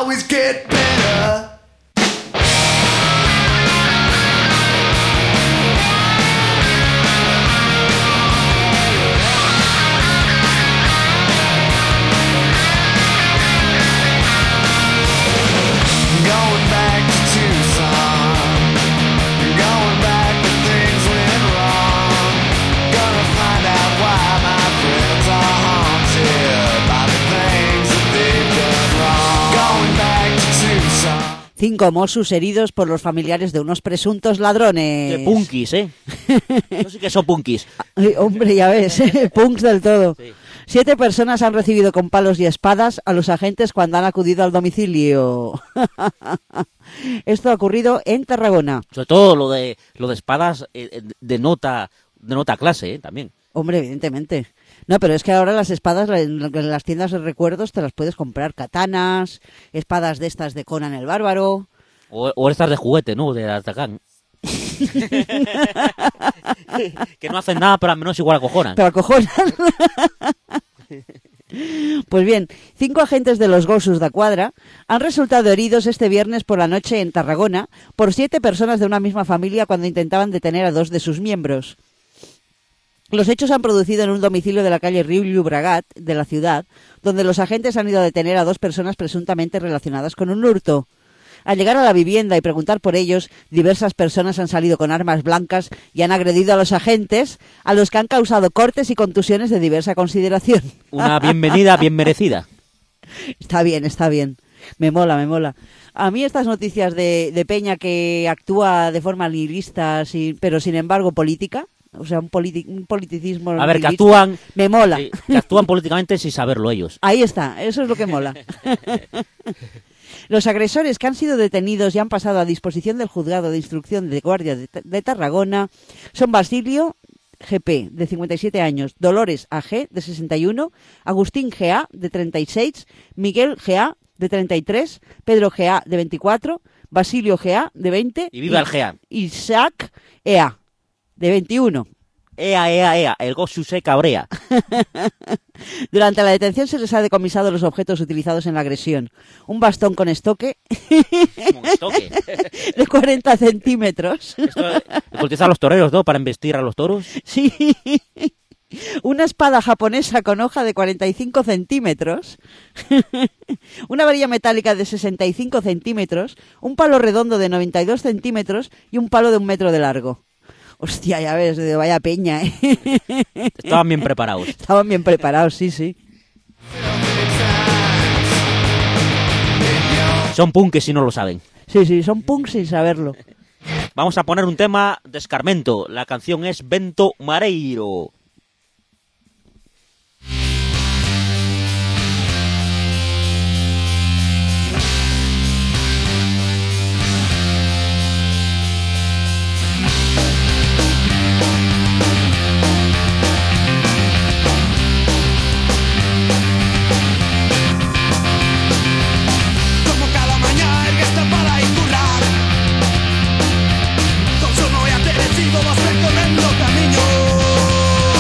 Speaker 4: always get better. Going back to Tucson, going back to things went wrong. Gonna find out why my friends are haunted by the things that they've done wrong. Going back to Tucson.
Speaker 3: 5 Mossos heridos por los familiares de unos presuntos ladrones.
Speaker 2: Qué punkis, ¿eh? Eso sí que son punkis.
Speaker 3: Ay, hombre, ya ves, punks del todo.
Speaker 2: Sí.
Speaker 3: 7 personas han recibido con palos y espadas a los agentes cuando han acudido al domicilio. Esto ha ocurrido en Tarragona.
Speaker 2: Sobre todo lo de espadas denota clase, también.
Speaker 3: Hombre, evidentemente. No, pero es que ahora las espadas en las tiendas de recuerdos te las puedes comprar. Katanas, espadas de estas de Conan el Bárbaro.
Speaker 2: O estas de juguete, ¿no? De Atacán. Que no hacen nada, pero al menos igual acojonan.
Speaker 3: Pero acojonan. Pues bien, 5 agentes de los Gossos da Cuadra han resultado heridos este viernes por la noche en Tarragona por 7 personas de una misma familia cuando intentaban detener a 2 de sus miembros. Los hechos se han producido en un domicilio de la calle Riu Llobregat de la ciudad, donde los agentes han ido a detener a 2 personas presuntamente relacionadas con un hurto. Al llegar a la vivienda y preguntar por ellos, diversas personas han salido con armas blancas y han agredido a los agentes, a los que han causado cortes y contusiones de diversa consideración.
Speaker 2: Una bienvenida bien merecida.
Speaker 3: Está bien, está bien. Me mola, me mola. A mí estas noticias de Peña que actúa de forma nihilista, pero sin embargo política, o sea, un politicismo
Speaker 2: A ver, que
Speaker 3: nihilista,
Speaker 2: actúan...
Speaker 3: me mola.
Speaker 2: Que actúan políticamente sin saberlo ellos.
Speaker 3: Ahí está, eso es lo que mola. Los agresores que han sido detenidos y han pasado a disposición del juzgado de instrucción de guardia de Tarragona son Basilio GP, de 57 años, Dolores AG, de 61, Agustín GA, de 36, Miguel GA, de 33, Pedro GA, de 24, Basilio GA, de 20
Speaker 2: Y viva el GA.
Speaker 3: Isaac EA, de 21.
Speaker 2: Ea, el Gossu se cabrea.
Speaker 3: Durante la detención se les ha decomisado los objetos utilizados en la agresión. Un bastón con estoque
Speaker 2: Como estoque.
Speaker 3: de 40 centímetros.
Speaker 2: Esto lo utilizan los toreros, ¿no? Para embestir a los toros.
Speaker 3: Sí. Una espada japonesa con hoja de 45 centímetros. Una varilla metálica de 65 centímetros. Un palo redondo de 92 centímetros y un palo de 1 metro de largo. Hostia, ya ves, de vaya peña, ¿eh?
Speaker 2: Estaban bien preparados.
Speaker 3: Estaban bien preparados, sí, sí.
Speaker 2: Son punkis si no lo saben.
Speaker 3: Sí, sí, son punks sin saberlo.
Speaker 2: Vamos a poner un tema de Escarmento. La canción es Vento Mareiro.
Speaker 5: Como cada mañana el que está para ir currar. Consumo y aperitivo vas percorrendo caminos.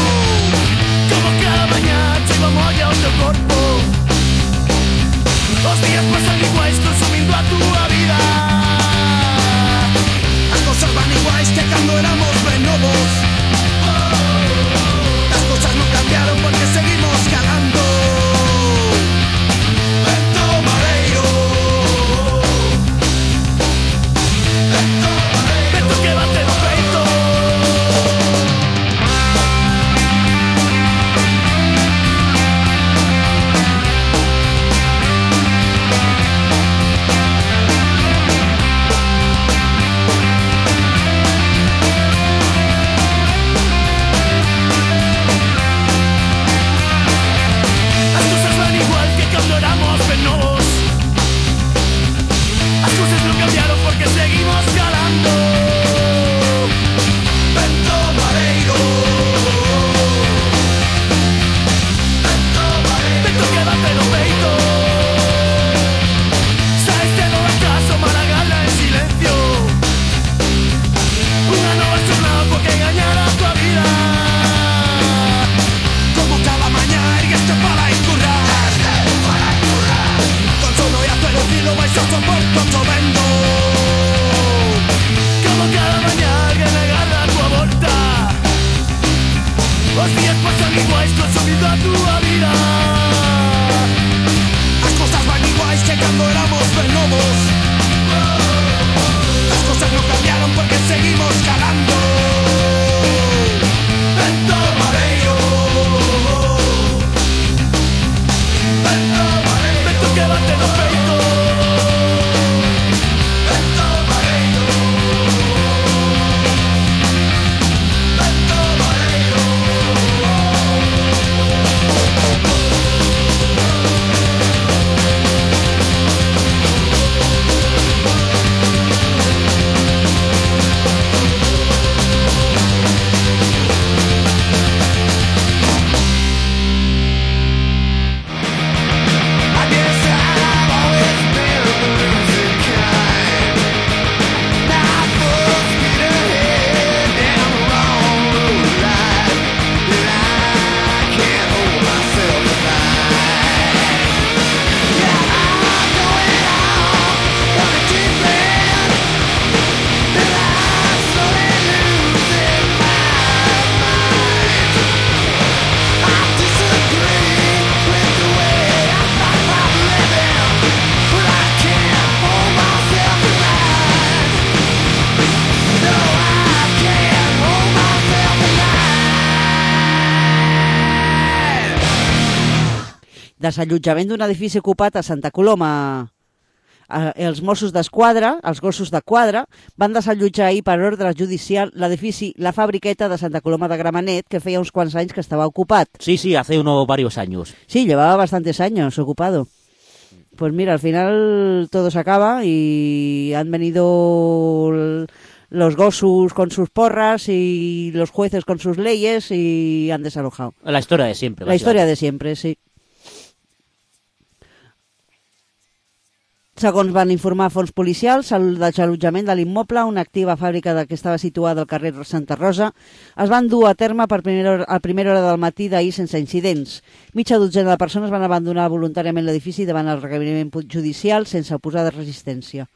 Speaker 3: Desallotjament d'un edifici ocupat a Santa Coloma. Els Mossos d'Esquadra, els Gossos de Quadra, van desallotjar ahir per ordre judicial l'edifici La Fabriqueta de Santa Coloma de Gramenet, que feia uns quants anys que estava ocupat.
Speaker 2: Sí, hace varios años.
Speaker 3: Sí, llevaba bastantes años ocupado. Pues mira, al final todo se acaba y han venido los Gossos con sus porras y los jueces con sus leyes y han desalojado.
Speaker 2: La historia de siempre.
Speaker 3: La historia de siempre, sí. Segons van informar fons policials, el desallotjament de l'immoble, una activa fàbrica que estava situada al carrer Santa Rosa, es van dur a terme a primera hora del matí d'ahir sense incidents. Mitja dotzena de persones van abandonar voluntàriament l'edifici davant el requeriment judicial sense oposar de resistència.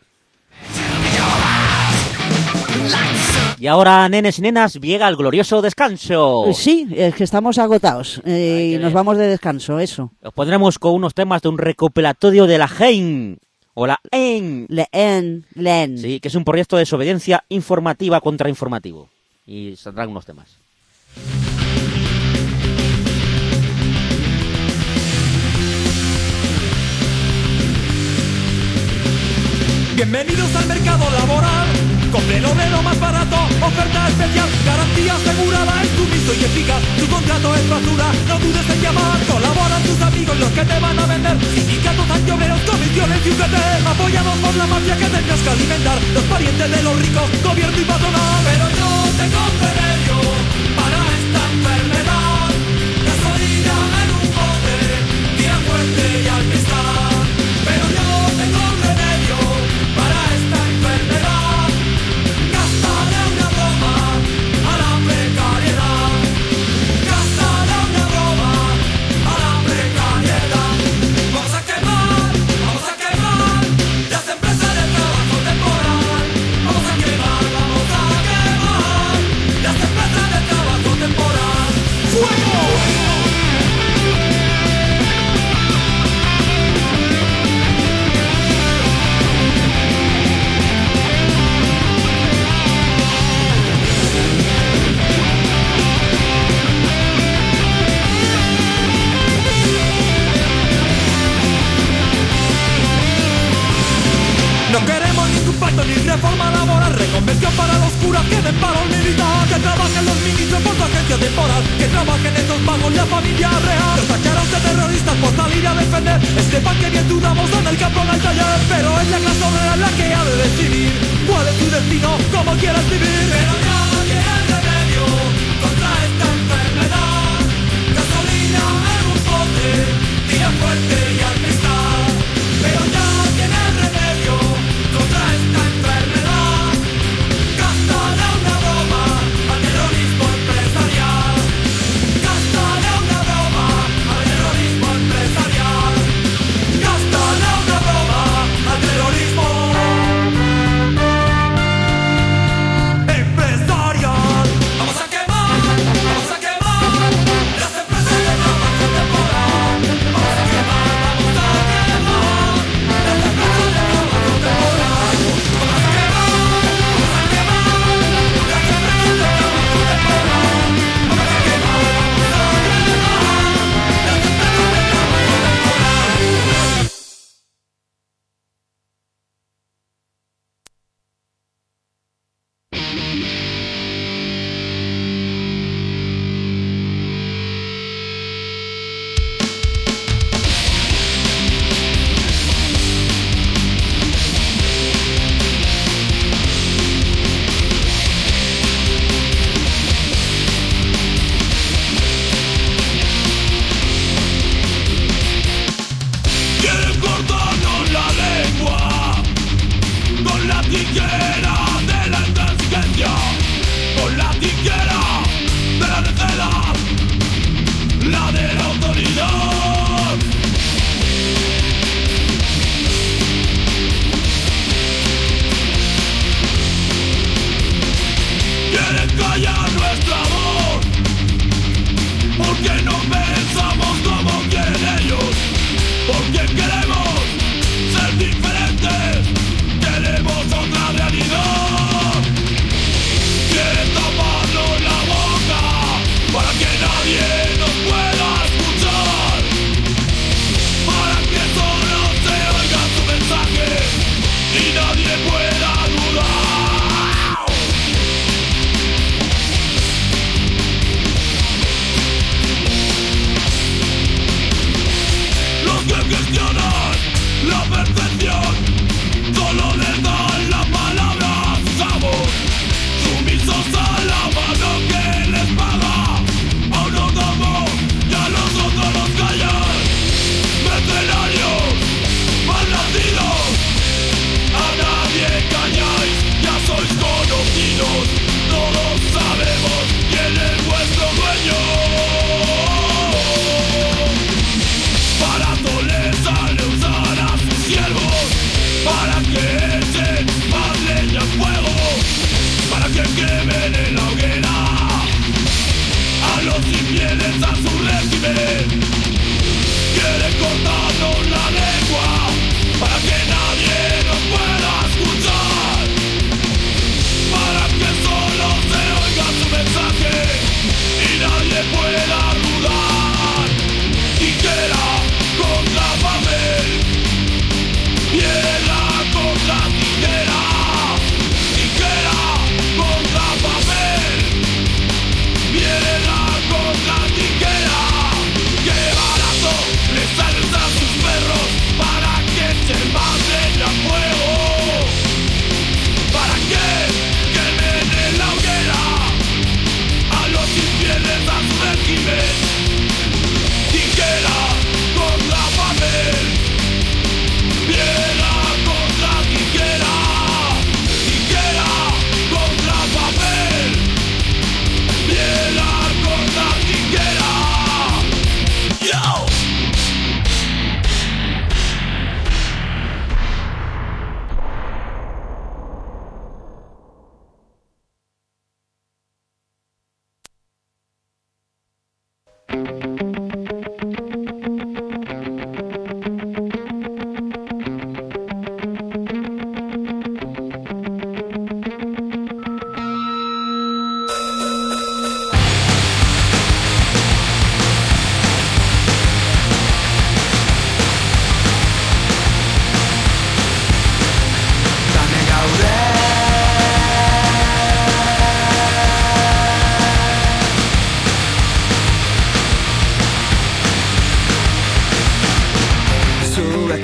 Speaker 2: Y ahora, nenes y nenas, llega el glorioso descanso.
Speaker 3: Sí, es que estamos agotados y nos vamos de descanso, eso.
Speaker 2: Os pondremos con unos temas de un recopilatorio de la GEIN. O la EN.
Speaker 3: Len.
Speaker 2: Sí, que es un proyecto de desobediencia informativa contra informativo. Y saldrán unos temas.
Speaker 5: Bienvenidos al mercado laboral. Compre lo más barato, oferta especial, garantía asegurada, es sumiso y eficaz. Tu contrato es basura, no dudes en llamar. Colaboran tus amigos los que te van a vender. Sindicatos, antiobreros, comisiones y UGT. Apoyados por la mafia que tendrás que alimentar. Los parientes de los ricos, gobierno y patronal. Pero yo tengo remedio para esta enfermedad. Gasolina en un bote, día fuerte y alpizar. Pero yo tengo remedio para esta enfermedad. No queremos ningún pacto ni reforma laboral. Reconversión para los curas que den paro militar. Que trabajen los ministros por su agencia temporal. Que trabajen estos pagos la familia real. Los tacharon de terroristas por salir a defender. Sepan que bien dudamos en el campo en el taller. Pero es la clase obrera la que ha de decidir cuál es su destino, cómo quieras vivir. Pero ya tiene remedio contra esta enfermedad. Gasolina en un bote, día fuerte y amistad. Pero ya tiene remedio contra esta enfermedad. Gástale una broma al terrorismo empresarial. Gástale una broma al terrorismo empresarial. Gástale una broma al terrorismo empresarial.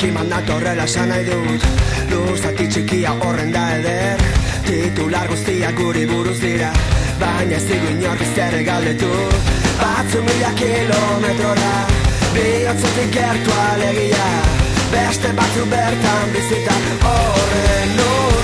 Speaker 7: Zuekin natorrela esan nahi dut, luzati txikia horren da eder. Titular guztiak guri buruz dira, baina ez digu inork zer galdetu. Batzu mila kilometrora, bihotzetik gertu alegia, beste batzu bertan bizita horren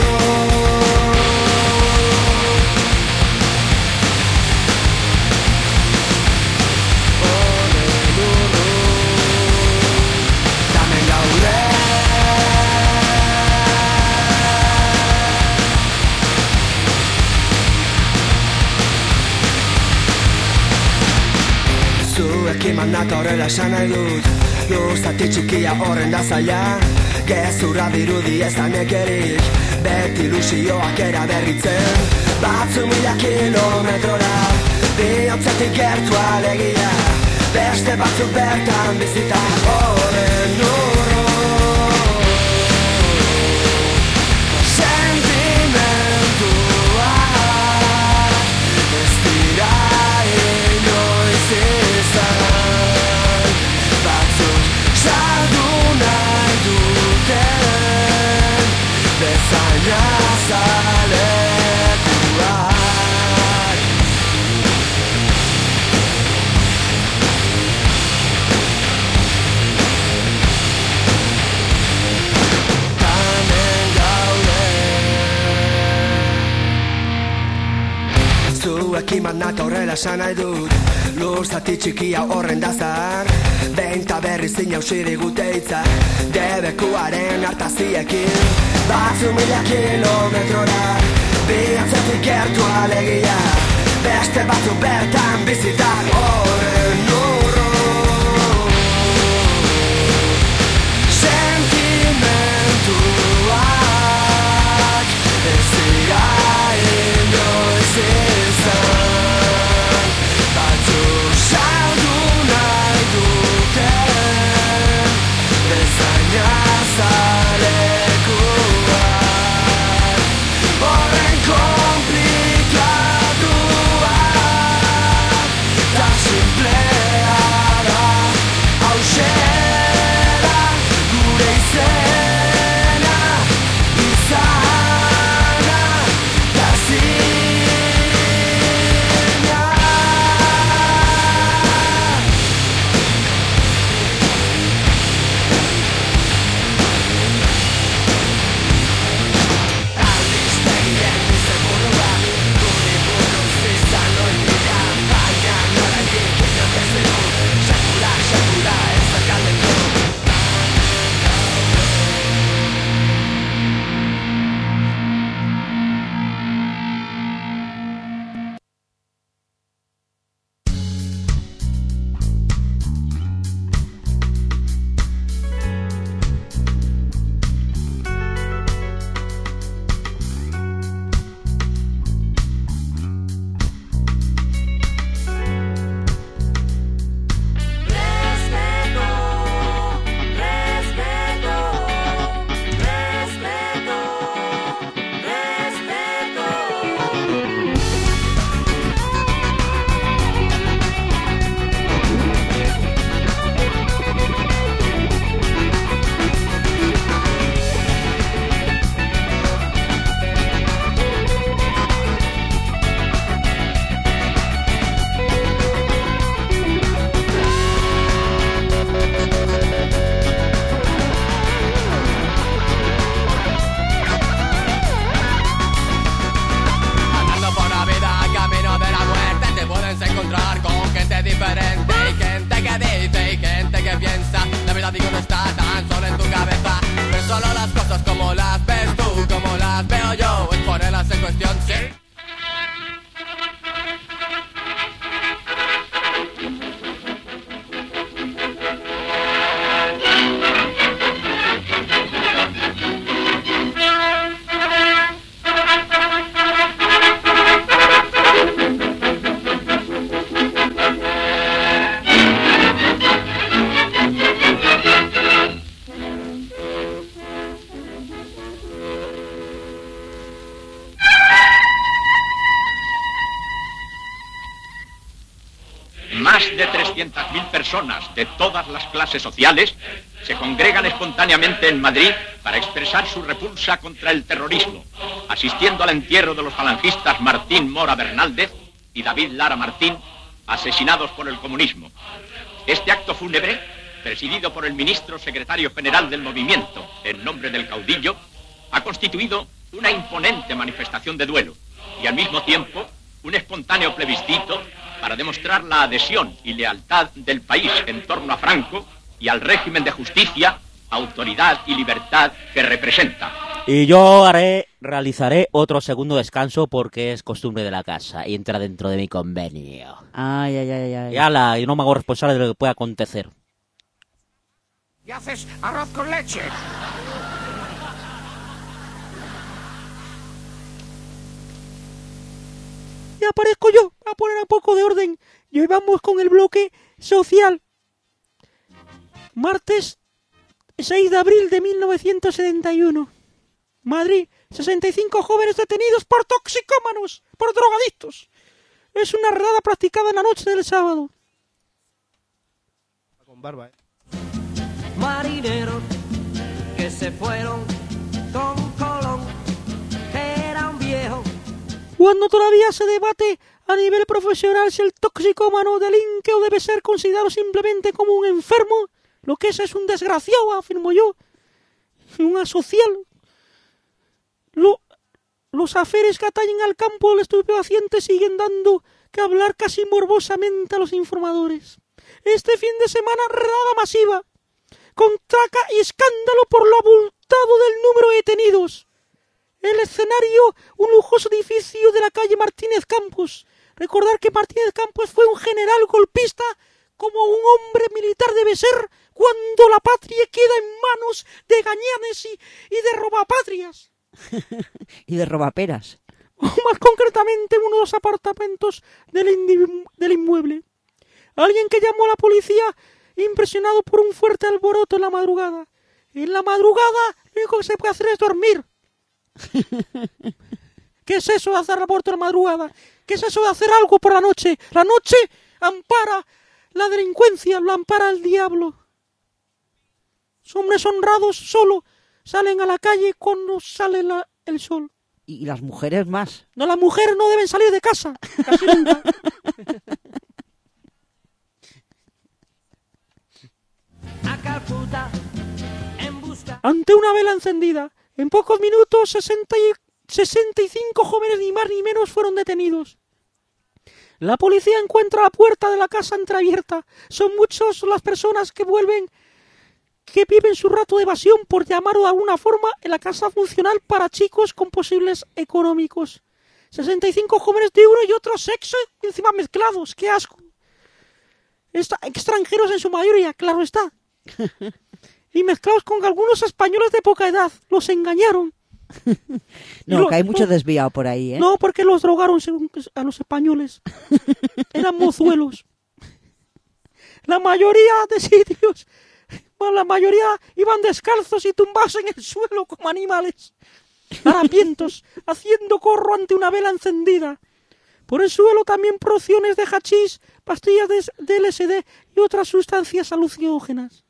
Speaker 7: Zuekin natorrela esan nahi dut, luzati txikia horren da zaila. Gezurra dirudi ez da nekerik, beti ilusioak eraberritzen. Batzu mila kilometrora, bihotzetik gertu alegia, beste batzuk bertan bizita horren urro. Zuekin natorrela esan nahi dut, luzati txikia horren da zahar. Behin ta berriz inausiri gute hitza, debekuaren hartaziekin. Batzu mila kilometrora, bihotzetik gertu alegia, beste batzu bertan bizitak horren urro. Sentimentuak ez dira inoiz izan, batzuk saldu nahi duten bezain azalekuak, horren komplikatuak ta simplea da, hauxe da gure izena, izana ta zina.
Speaker 8: Más de 300.000 personas de todas las clases sociales se congregan espontáneamente en Madrid para expresar su repulsa contra el terrorismo, asistiendo al entierro de los falangistas Martín Mora Bernaldez y David Lara Martín, asesinados por el comunismo. Este acto fúnebre, presidido por el ministro secretario general del movimiento, en nombre del caudillo, ha constituido una imponente manifestación de duelo y al mismo tiempo un espontáneo plebiscito para demostrar la adhesión y lealtad del país en torno a Franco y al régimen de justicia, autoridad y libertad que representa.
Speaker 2: Y yo realizaré otro segundo descanso porque es costumbre de la casa y entra dentro de mi convenio.
Speaker 3: Ay, ay, ay, ay.
Speaker 2: Y ala, y no me hago responsable de lo que pueda acontecer.
Speaker 9: ¿Y haces arroz con leche?
Speaker 10: Y aparezco yo a poner un poco de orden. Y hoy vamos con el bloque social. Martes 6 de abril de 1971. Madrid, 65 jóvenes detenidos por toxicómanos, por drogadictos. Es una redada practicada en la noche del sábado.
Speaker 11: Con barba,
Speaker 5: Marineros que se fueron con Colón, era un viejo.
Speaker 10: Cuando todavía se debate a nivel profesional si el toxicómano delinque o debe ser considerado simplemente como un enfermo, lo que es un desgraciado, afirmo yo, un asocial. Los aferes que atañen al campo del estupefaciente siguen dando que hablar casi morbosamente a los informadores. Este fin de semana, redada masiva, con traca y escándalo por lo abultado del número de detenidos. El escenario, un lujoso edificio de la calle Martínez Campos. Recordar que Martínez Campos fue un general golpista como un hombre militar debe ser cuando la patria queda en manos de gañanes y de robapatrias.
Speaker 3: Y de robaperas.
Speaker 10: O más concretamente en uno de los apartamentos del inmueble. Alguien que llamó a la policía impresionado por un fuerte alboroto en la madrugada. En la madrugada lo único que se puede hacer es dormir. ¿Qué es eso de hacer alboroto en la madrugada? ¿Qué es eso de hacer algo por la noche? La noche ampara la delincuencia, lo ampara el diablo. Los hombres honrados solo salen a la calle cuando sale el sol.
Speaker 3: Y las mujeres más.
Speaker 10: No, las mujeres no deben salir de casa. Casi nunca.
Speaker 5: A Calcuta en busca.
Speaker 10: Ante una vela encendida, en pocos minutos 65 jóvenes ni más ni menos fueron detenidos. La policía encuentra la puerta de la casa entreabierta. Son muchas las personas que viven su rato de evasión, por llamarlo de alguna forma, en la casa funcional para chicos con posibles económicos. 65 jóvenes de uno y otro sexo, encima mezclados. ¡Qué asco! Extranjeros en su mayoría, claro está. Y mezclados con algunos españoles de poca edad. Los engañaron.
Speaker 3: No, que hay mucho desviado por ahí, ¿eh?
Speaker 10: No, porque los drogaron a los españoles. Eran mozuelos. La mayoría de sitios... Bueno, la mayoría iban descalzos y tumbados en el suelo como animales, harapientos, haciendo corro ante una vela encendida. Por el suelo también porciones de hachís, pastillas de LSD y otras sustancias alucinógenas.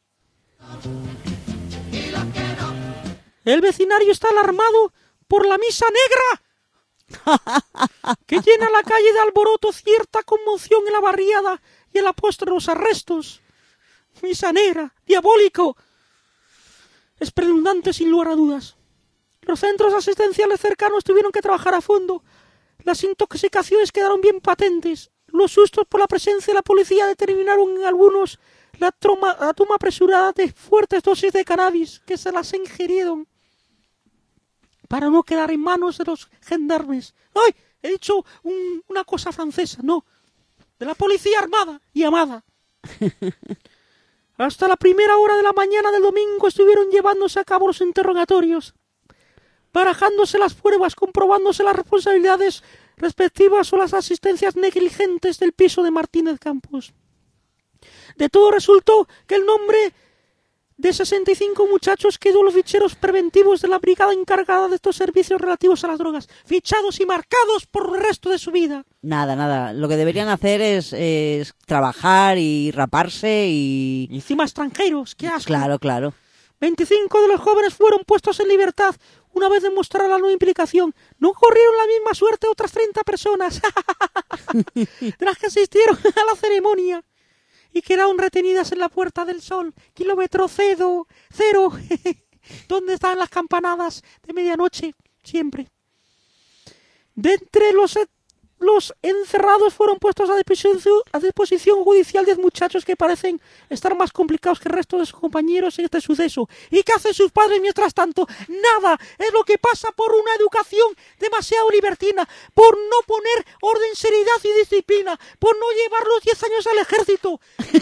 Speaker 10: El vecindario está alarmado por la misa negra, que llena la calle de alboroto, cierta conmoción en la barriada y en la postre los arrestos. Misa negra, diabólico. Es predundante sin lugar a dudas. Los centros asistenciales cercanos tuvieron que trabajar a fondo. Las intoxicaciones quedaron bien patentes. Los sustos por la presencia de la policía determinaron en algunos la toma apresurada de fuertes dosis de cannabis que se las ingirieron para no quedar en manos de los gendarmes. ¡Ay! He dicho una cosa francesa, no. De la policía armada y amada. Hasta la primera hora de la mañana del domingo estuvieron llevándose a cabo los interrogatorios, barajándose las pruebas, comprobándose las responsabilidades respectivas o las asistencias negligentes del piso de Martínez Campos. De todo resultó que el nombre de 65 muchachos quedó los ficheros preventivos de la brigada encargada de estos servicios relativos a las drogas, fichados y marcados por el resto de su vida.
Speaker 3: Nada. Lo que deberían hacer es trabajar y raparse y...
Speaker 10: Y encima extranjeros, qué asco.
Speaker 3: Claro.
Speaker 10: 25 de los jóvenes fueron puestos en libertad una vez demostrada la no implicación. No corrieron la misma suerte otras 30 personas de las que asistieron a la ceremonia y quedaron retenidas en la Puerta del Sol, kilómetro cero, donde están las campanadas de medianoche, siempre. De entre los encerrados fueron puestos a disposición judicial 10 muchachos que parecen estar más complicados que el resto de sus compañeros en este suceso. ¿Y qué hacen sus padres mientras tanto? Nada. Es lo que pasa por una educación demasiado libertina, por no poner orden, seriedad y disciplina, por no llevar los 10 años al ejército.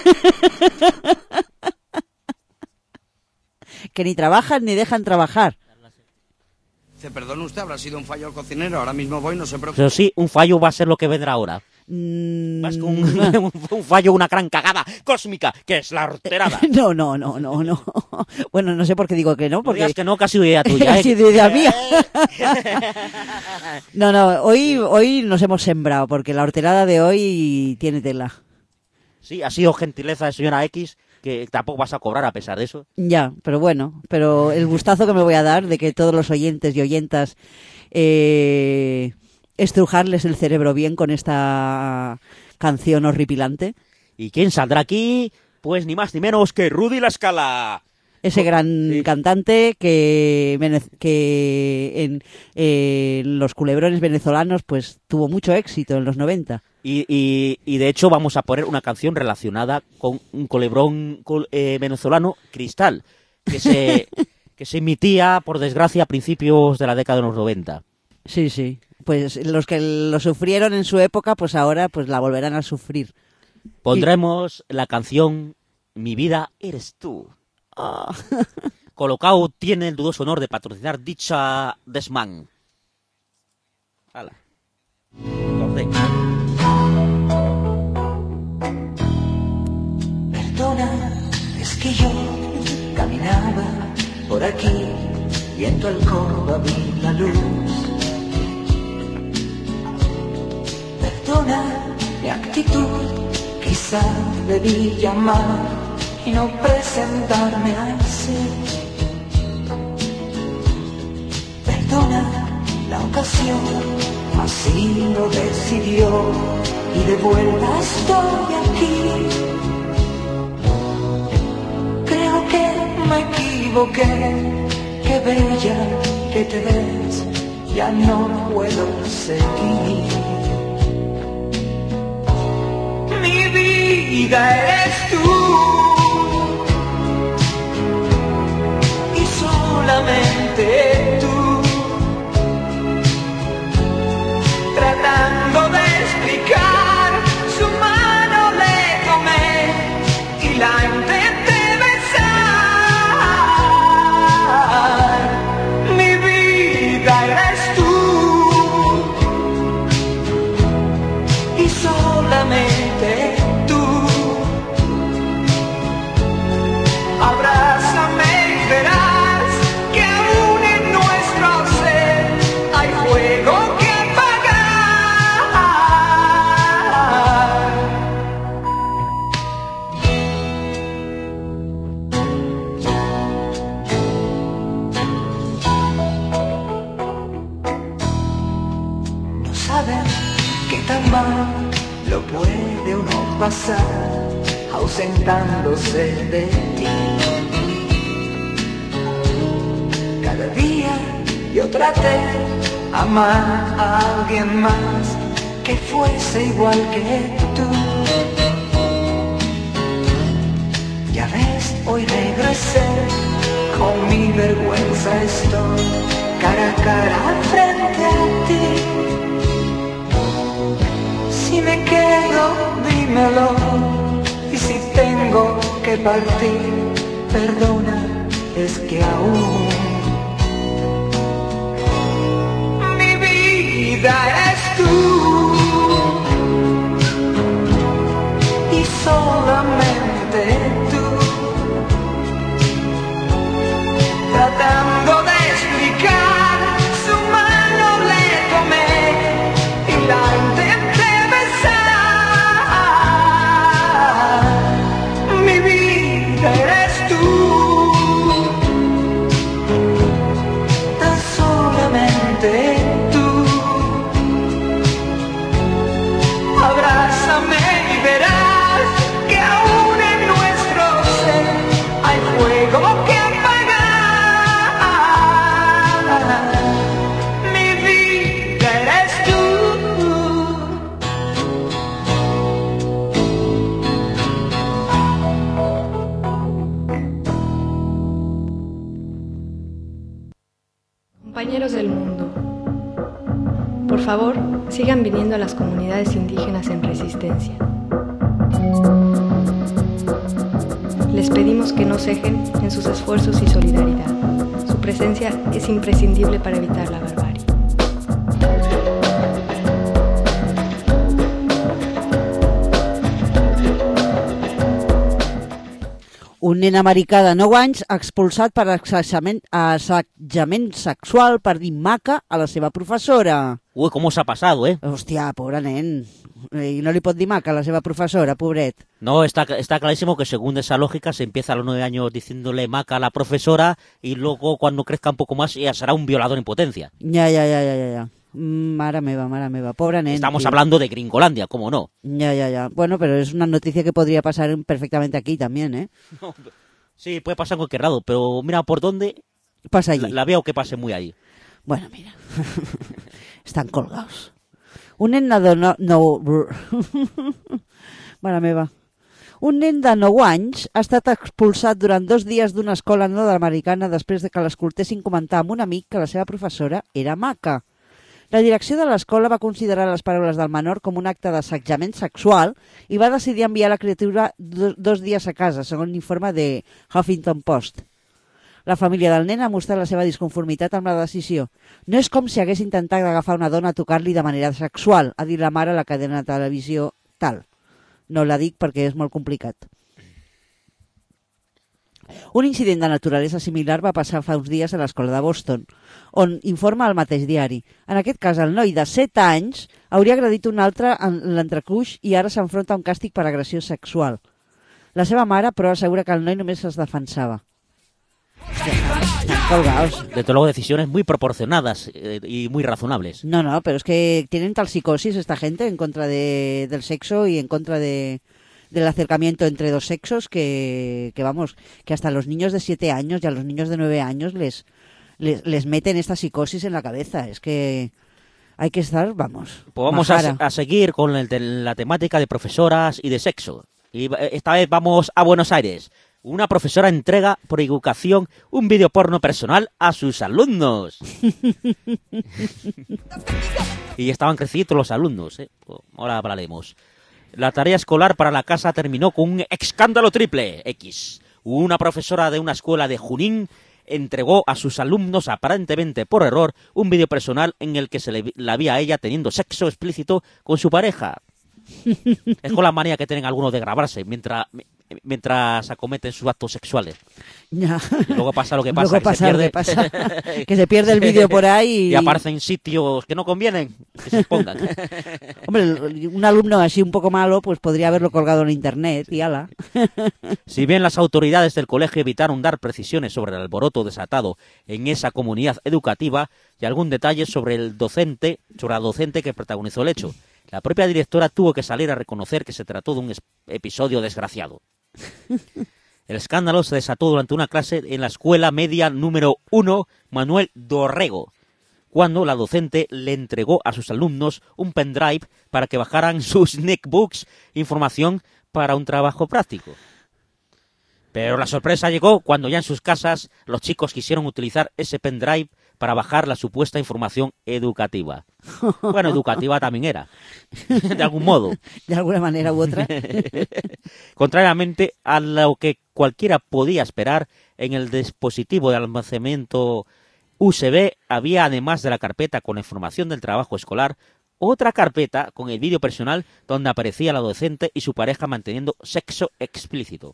Speaker 3: Que ni trabajan ni dejan trabajar.
Speaker 11: Perdón usted, habrá sido un fallo al cocinero. Ahora mismo voy, no se preocupe.
Speaker 2: Pero sí, un fallo va a ser lo que vendrá ahora. Más que un fallo, una gran cagada cósmica, que es la horterada.
Speaker 3: No. Bueno, no sé por qué digo que no. Porque...
Speaker 2: No digas que no, que ha sido idea tuya.
Speaker 3: Ha sido idea mía. No, hoy nos hemos sembrado, porque la horterada de hoy tiene tela.
Speaker 2: Sí, ha sido gentileza de señora X, que tampoco vas a cobrar a pesar de eso.
Speaker 3: Ya, pero bueno, el gustazo que me voy a dar de que todos los oyentes y oyentas estrujarles el cerebro bien con esta canción horripilante.
Speaker 2: ¿Y quién saldrá aquí? Pues ni más ni menos que Rudy La Scala.
Speaker 3: Ese gran cantante que en los culebrones venezolanos pues tuvo mucho éxito en los 90.
Speaker 2: Y de hecho vamos a poner una canción relacionada con un culebrón venezolano, Cristal, que se emitía, por desgracia, a principios de la década de los 90.
Speaker 3: Sí. Pues los que lo sufrieron en su época, pues ahora pues la volverán a sufrir.
Speaker 2: Pondremos la canción Mi vida eres tú. Colocao tiene el dudoso honor de patrocinar dicha desmán. ¡Hala!
Speaker 12: Perdona, es que yo caminaba por aquí y en tu alcoba vi la luz. Perdona mi actitud, quizá debí llamar y no presentarme así. Perdona la ocasión, así lo decidió y de vuelta estoy aquí. Creo que me equivoqué, qué bella que te ves, ya no puedo seguir. Mi vida eres tú y solamente tú, tratando de explicar, su mano le tomé y la intenté besar. Mi vida eres tú y solamente tú. Abrázame y verás que aún en nuestro ser hay fuego que no saben qué tan mal lo puede uno pasar ausentándose de ti. Cada día yo traté amar a alguien más que fuese igual que tú. Ya ves, hoy regresé, con mi vergüenza estoy cara a cara frente a ti. Si me quedo, dímelo, y si tengo que partir, perdona, es que aún mi vida eres tú y solamente tú.
Speaker 13: Compañeros del mundo, por favor, sigan viniendo a las comunidades indígenas en resistencia. Les pedimos que no cejen en sus esfuerzos y solidaridad. Su presencia es imprescindible para evitar la barbarie.
Speaker 3: Un nen americà de 9 anys expulsat per assetjament sexual per dir maca a la seva professora.
Speaker 2: Uy, ¿cómo se ha pasado, eh?
Speaker 3: Hòstia, pobre nen. I no li pot dir maca a la seva professora, pobret.
Speaker 2: No, está clarísimo que según esa lógica se empieza a los 9 años diciéndole maca a la profesora y luego cuando crezca un poco más ya será un violador en potencia.
Speaker 3: Ja. Mare meva, pobre nen.
Speaker 2: Estamos hablando de Gringolandia, ¿cómo no?
Speaker 3: Ya. Bueno, pero es una noticia que podría pasar perfectamente aquí también, ¿eh?
Speaker 2: No, sí, puede pasar en cualquier lado, pero mira por dónde
Speaker 3: pasa allí.
Speaker 2: La veo que pase muy ahí.
Speaker 3: Bueno, mira. Están colgados. Un nen de Mare meva. Un nen de 9 anys ha estat expulsat durant 2 dies d'una escola nord-americana després de que l'escoltessin comentar amb un amic que la seva professora era maca. La direcció de l'escola va considerar les paraules del menor com un acte d'assetjament sexual i va decidir enviar la criatura 2 dies a casa, segons l'informe de Huffington Post. La família del nen ha mostrat la seva disconformitat amb la decisió. No és com si hagués intentat agafar una dona a tocar-li de manera sexual, ha dit la mare a la cadena de televisió tal. No la dic perquè és molt complicat. Un incident de naturalesa similar va passar fa uns dies a l'escola de Boston, on informa el mateix diari. En aquest cas, el noi de 7 anys hauria agredit un altre en l'entrecuix i ara s'enfronta a un càstig per agressió sexual. La seva mare, però, assegura que el noi només es defensava. Están colgados.
Speaker 2: Desde luego decisiones muy proporcionadas y muy razonables.
Speaker 3: No, pero es que tienen tal psicosis esta gente en contra del sexo y en contra del acercamiento entre dos sexos que vamos, que hasta los niños de 7 años y a los niños de 9 años les meten esta psicosis en la cabeza. Es que hay que estar, vamos.
Speaker 2: Pues vamos a seguir con la temática de profesoras y de sexo. Y esta vez vamos a Buenos Aires. Una profesora entrega por educación un vídeo porno personal a sus alumnos. Y estaban crecidos los alumnos, ¿eh? Ahora hablaremos. La tarea escolar para la casa terminó con un escándalo triple X. Una profesora de una escuela de Junín entregó a sus alumnos, aparentemente por error, un vídeo personal en el que la veía a ella teniendo sexo explícito con su pareja. Es con la manía que tienen algunos de grabarse mientras acometen sus actos sexuales.
Speaker 3: Ya.
Speaker 2: Y luego pasa lo que pasa,
Speaker 3: luego pasa que se pierde el vídeo por ahí
Speaker 2: y aparecen sitios que no convienen que se expongan.
Speaker 3: Hombre, un alumno así un poco malo pues podría haberlo colgado en internet y ala.
Speaker 2: Si bien las autoridades del colegio evitaron dar precisiones sobre el alboroto desatado en esa comunidad educativa y algún detalle sobre la docente que protagonizó el hecho, la propia directora tuvo que salir a reconocer que se trató de un episodio desgraciado. El escándalo se desató durante una clase en la escuela media número 1 Manuel Dorrego, cuando la docente le entregó a sus alumnos un pendrive para que bajaran sus netbooks información para un trabajo práctico. Pero la sorpresa llegó cuando ya en sus casas los chicos quisieron utilizar ese pendrive para bajar la supuesta información educativa. Bueno, educativa también era, de algún modo.
Speaker 3: De alguna manera u otra.
Speaker 2: Contrariamente a lo que cualquiera podía esperar, en el dispositivo de almacenamiento USB había, además de la carpeta con la información del trabajo escolar, otra carpeta con el vídeo personal donde aparecía la docente y su pareja manteniendo sexo explícito.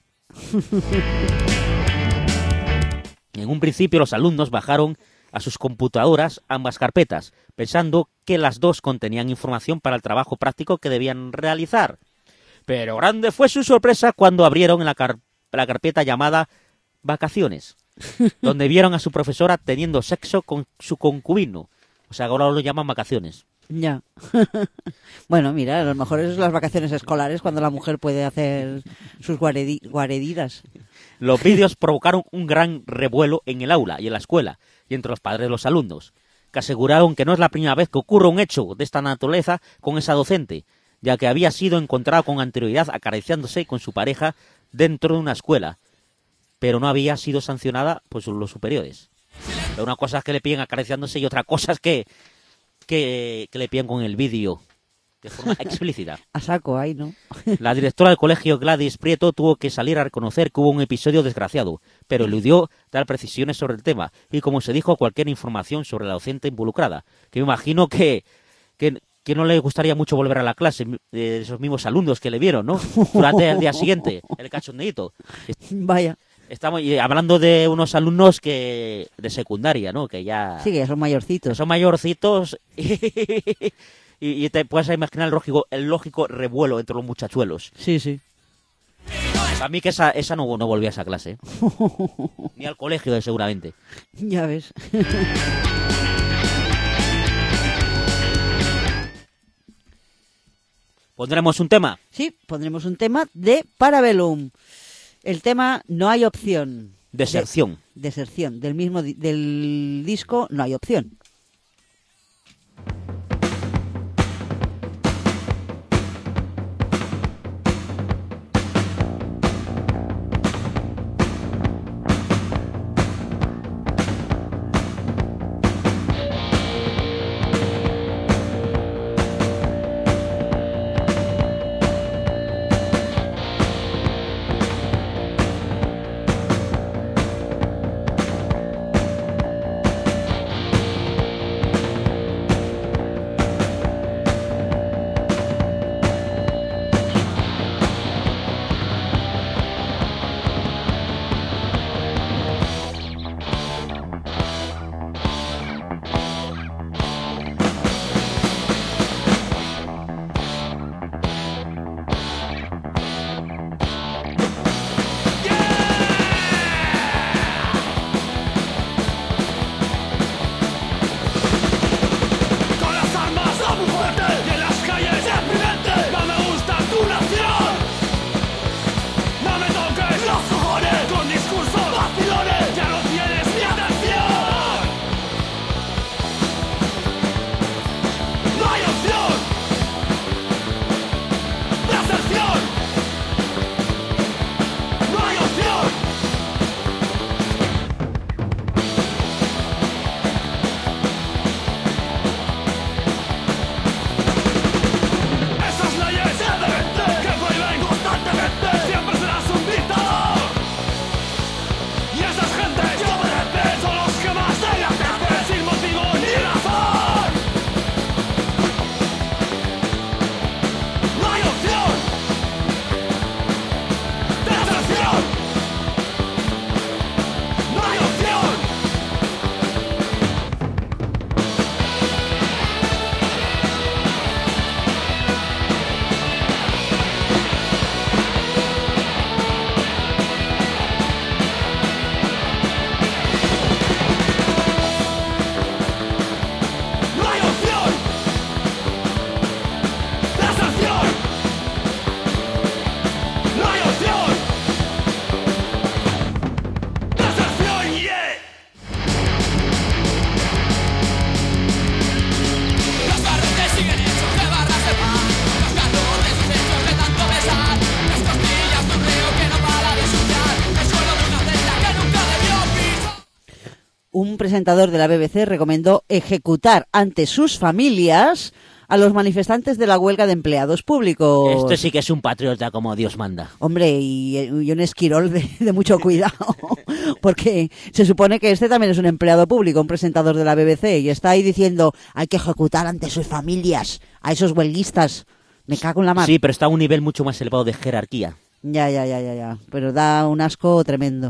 Speaker 2: En un principio los alumnos bajaron a sus computadoras ambas carpetas, pensando que las dos contenían información para el trabajo práctico que debían realizar. Pero grande fue su sorpresa cuando abrieron la carpeta llamada Vacaciones, donde vieron a su profesora teniendo sexo con su concubino. O sea, ahora lo llaman vacaciones.
Speaker 3: Ya. Bueno, mira, a lo mejor es las vacaciones escolares cuando la mujer puede hacer sus guaredidas.
Speaker 2: Los vídeos provocaron un gran revuelo en el aula y en la escuela y entre los padres de los alumnos, que aseguraron que no es la primera vez que ocurre un hecho de esta naturaleza con esa docente, ya que había sido encontrado con anterioridad acariciándose con su pareja dentro de una escuela, pero no había sido sancionada por los superiores. Pero una cosa es que le pillen acariciándose y otra cosa es que le pillen con el vídeo de forma explícita.
Speaker 3: A saco ahí, ¿no?
Speaker 2: La directora del colegio, Gladys Prieto, tuvo que salir a reconocer que hubo un episodio desgraciado, pero eludió dar precisiones sobre el tema y, como se dijo, cualquier información sobre la docente involucrada, que me imagino que no le gustaría mucho volver a la clase de esos mismos alumnos que le vieron, ¿no? Durante el día siguiente, el cachondeíto.
Speaker 3: Vaya.
Speaker 2: Estamos hablando de unos alumnos de secundaria, ¿no? Que ya...
Speaker 3: Sí, que ya son mayorcitos.
Speaker 2: Son mayorcitos y te puedes imaginar el lógico revuelo entre los muchachuelos.
Speaker 3: Sí, sí.
Speaker 2: A mí que esa no volvía a esa clase. Ni al colegio, seguramente.
Speaker 3: Ya ves.
Speaker 2: ¿Pondremos un tema?
Speaker 3: Sí, pondremos un tema de Parabellum. El tema No hay opción.
Speaker 2: Deserción.
Speaker 3: Deserción. Del disco No hay opción. Un presentador de la BBC recomendó ejecutar ante sus familias a los manifestantes de la huelga de empleados públicos.
Speaker 2: Este sí que es un patriota como Dios manda.
Speaker 3: Hombre, y un esquirol de mucho cuidado, porque se supone que este también es un empleado público, un presentador de la BBC, y está ahí diciendo, hay que ejecutar ante sus familias a esos huelguistas. Me cago en la mar.
Speaker 2: Sí, pero está a un nivel mucho más elevado de jerarquía.
Speaker 3: Ya, pero da un asco tremendo.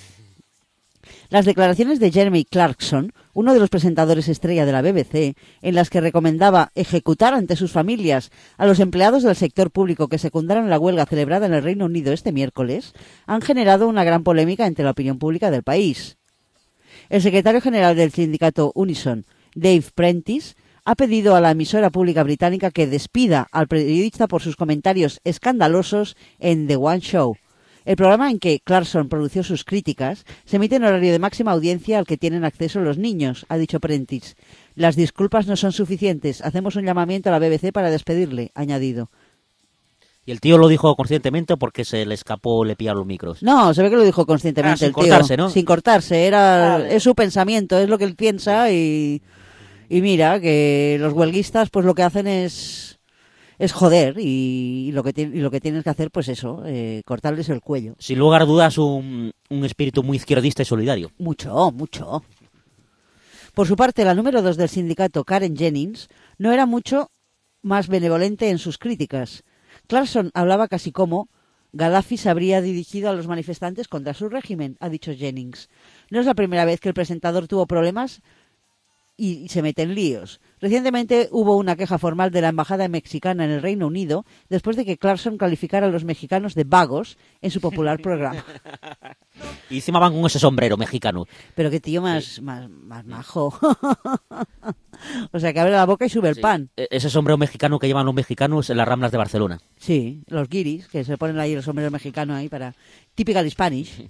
Speaker 3: Las declaraciones de Jeremy Clarkson, uno de los presentadores estrella de la BBC, en las que recomendaba ejecutar ante sus familias a los empleados del sector público que secundaron la huelga celebrada en el Reino Unido este miércoles, han generado una gran polémica entre la opinión pública del país. El secretario general del sindicato Unison, Dave Prentice, ha pedido a la emisora pública británica que despida al periodista por sus comentarios escandalosos en The One Show. El programa en que Clarkson pronunció sus críticas se emite en horario de máxima audiencia al que tienen acceso los niños, ha dicho Prentice. Las disculpas no son suficientes. Hacemos un llamamiento a la BBC para despedirle, ha añadido.
Speaker 2: ¿Y el tío lo dijo conscientemente o porque se le escapó, le pillaron los micros?
Speaker 3: No, se ve que lo dijo conscientemente
Speaker 2: sin
Speaker 3: el tío.
Speaker 2: cortarse, ¿no?
Speaker 3: Sin cortarse, es su pensamiento, es lo que él piensa y mira, que los huelguistas pues lo que hacen es joder y lo que tienes que hacer pues eso, cortarles el cuello.
Speaker 2: Sin lugar a dudas un espíritu muy izquierdista y solidario.
Speaker 3: Mucho, mucho. Por su parte, la número 2 del sindicato, Karen Jennings, no era mucho más benevolente en sus críticas. Clarkson hablaba casi como Gaddafi se habría dirigido a los manifestantes contra su régimen, ha dicho Jennings. No es la primera vez que el presentador tuvo problemas y se mete en líos. Recientemente hubo una queja formal de la embajada mexicana en el Reino Unido después de que Clarkson calificara a los mexicanos de vagos en su popular programa.
Speaker 2: Y encima van con ese sombrero mexicano.
Speaker 3: Pero qué tío más majo. O sea, que abre la boca y sube el pan.
Speaker 2: Ese sombrero mexicano que llevan los mexicanos en las Ramblas de Barcelona.
Speaker 3: Sí, los guiris, que se ponen ahí el sombrero mexicano ahí para... Typical Spanish.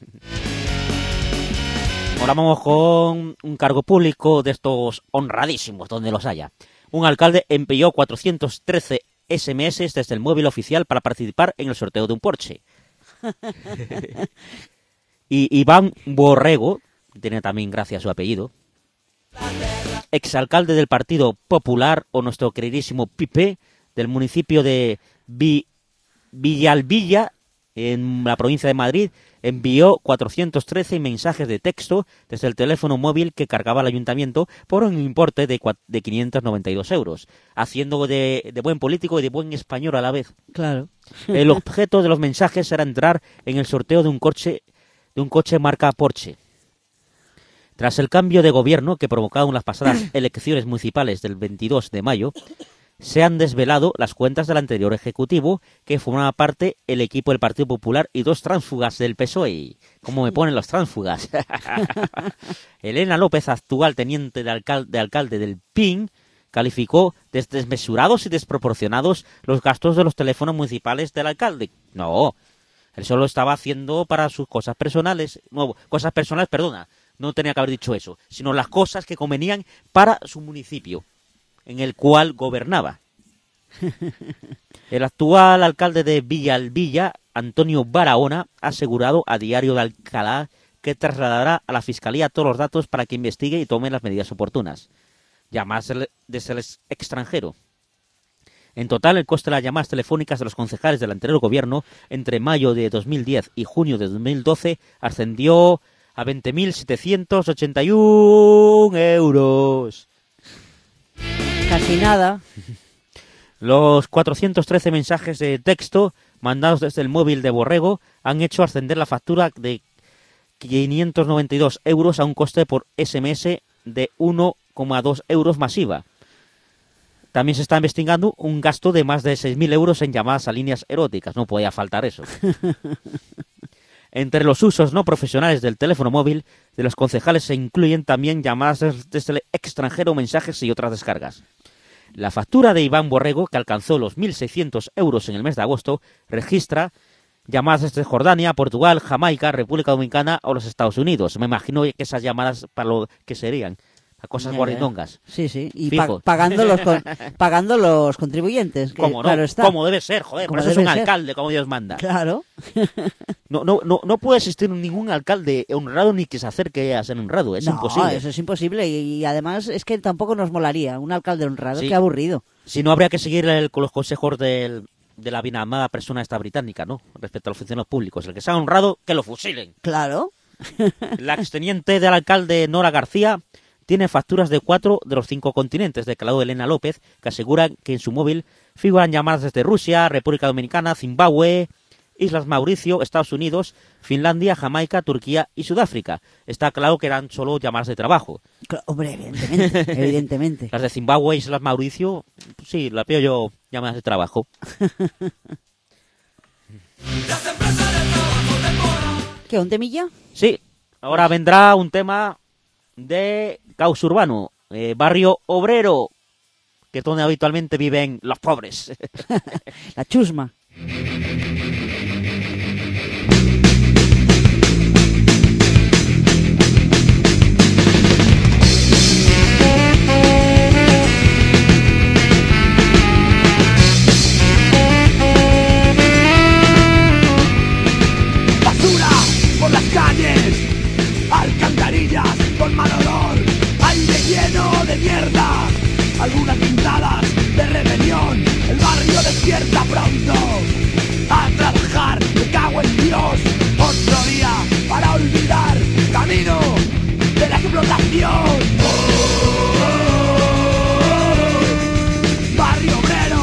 Speaker 2: Ahora vamos con un cargo público de estos honradísimos, donde los haya. Un alcalde envió 413 SMS desde el móvil oficial para participar en el sorteo de un Porsche. Y Iván Borrego, tiene también gracia su apellido, exalcalde del Partido Popular, o nuestro queridísimo Pipe, del municipio de Villalbilla, en la provincia de Madrid, envió 413 mensajes de texto desde el teléfono móvil que cargaba el ayuntamiento por un importe de 592 euros, haciendo de buen político y de buen español a la vez.
Speaker 3: Claro.
Speaker 2: El objeto de los mensajes era entrar en el sorteo de un coche marca Porsche. Tras el cambio de gobierno que provocaron las pasadas elecciones municipales del 22 de mayo, se han desvelado las cuentas del anterior ejecutivo, que formaba parte el equipo del Partido Popular y 2 tránsfugas del PSOE. ¿Cómo me ponen los tránsfugas? Elena López, actual teniente de alcalde del PIN, calificó de desmesurados y desproporcionados los gastos de los teléfonos municipales del alcalde. No, él solo estaba haciendo para sus cosas personales. No tenía que haber dicho eso, sino las cosas que convenían para su municipio, en el cual gobernaba. El actual alcalde de Villalbilla, Antonio Barahona, ha asegurado a Diario de Alcalá que trasladará a la Fiscalía todos los datos para que investigue y tome las medidas oportunas. Llamadas desde el extranjero. En total, el coste de las llamadas telefónicas de los concejales del anterior gobierno entre mayo de 2010 y junio de 2012 ascendió a 20.781 euros.
Speaker 3: Casi nada.
Speaker 2: Los 413 mensajes de texto mandados desde el móvil de Borrego han hecho ascender la factura de 592 euros a un coste por SMS de 1,2 euros masiva. También se está investigando un gasto de más de 6.000 euros en llamadas a líneas eróticas. No podía faltar eso. Entre los usos no profesionales del teléfono móvil de los concejales se incluyen también llamadas desde el extranjero, mensajes y otras descargas. La factura de Iván Borrego, que alcanzó los 1.600 euros en el mes de agosto, registra llamadas desde Jordania, Portugal, Jamaica, República Dominicana o los Estados Unidos. Me imagino que esas llamadas para lo que serían, a cosas guarindongas.
Speaker 3: Sí, sí, y pagando los contribuyentes. Que,
Speaker 2: ¿cómo no?
Speaker 3: Claro está.
Speaker 2: Como debe ser, joder, por eso es un alcalde, como Dios manda.
Speaker 3: Claro.
Speaker 2: No puede existir ningún alcalde honrado ni que se acerque a ser honrado, es imposible.
Speaker 3: Eso es imposible y además es que tampoco nos molaría un alcalde honrado,
Speaker 2: sí.
Speaker 3: Qué aburrido.
Speaker 2: Si no, habría que seguir con los consejos de la bien amada persona esta británica, ¿no? Respecto a los funcionarios públicos. El que sea honrado, que lo fusilen.
Speaker 3: Claro.
Speaker 2: La exteniente del alcalde Nora García tiene facturas de 4 de los 5 continentes, declaró Elena López, que asegura que en su móvil figuran llamadas desde Rusia, República Dominicana, Zimbabue, Islas Mauricio, Estados Unidos, Finlandia, Jamaica, Turquía y Sudáfrica. Está claro que eran solo llamadas de trabajo.
Speaker 3: Hombre, evidentemente.
Speaker 2: Las de Zimbabue, Islas Mauricio, sí, las veo yo llamadas de trabajo.
Speaker 3: ¿Qué, un temilla?
Speaker 2: Sí, ahora vendrá un tema de caos urbano, barrio obrero, que es donde habitualmente viven los pobres.
Speaker 3: La chusma.
Speaker 14: calles, alcantarillas con mal olor, aire lleno de mierda, algunas pintadas de rebelión. El barrio despierta pronto a trabajar, me cago en Dios. Otro día para olvidar, camino de la explotación. Barrio obrero,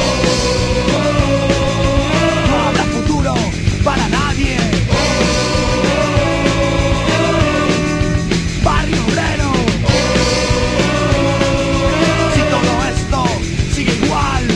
Speaker 14: no habrá futuro para nadie. Barrio obrero, si todo esto sigue igual.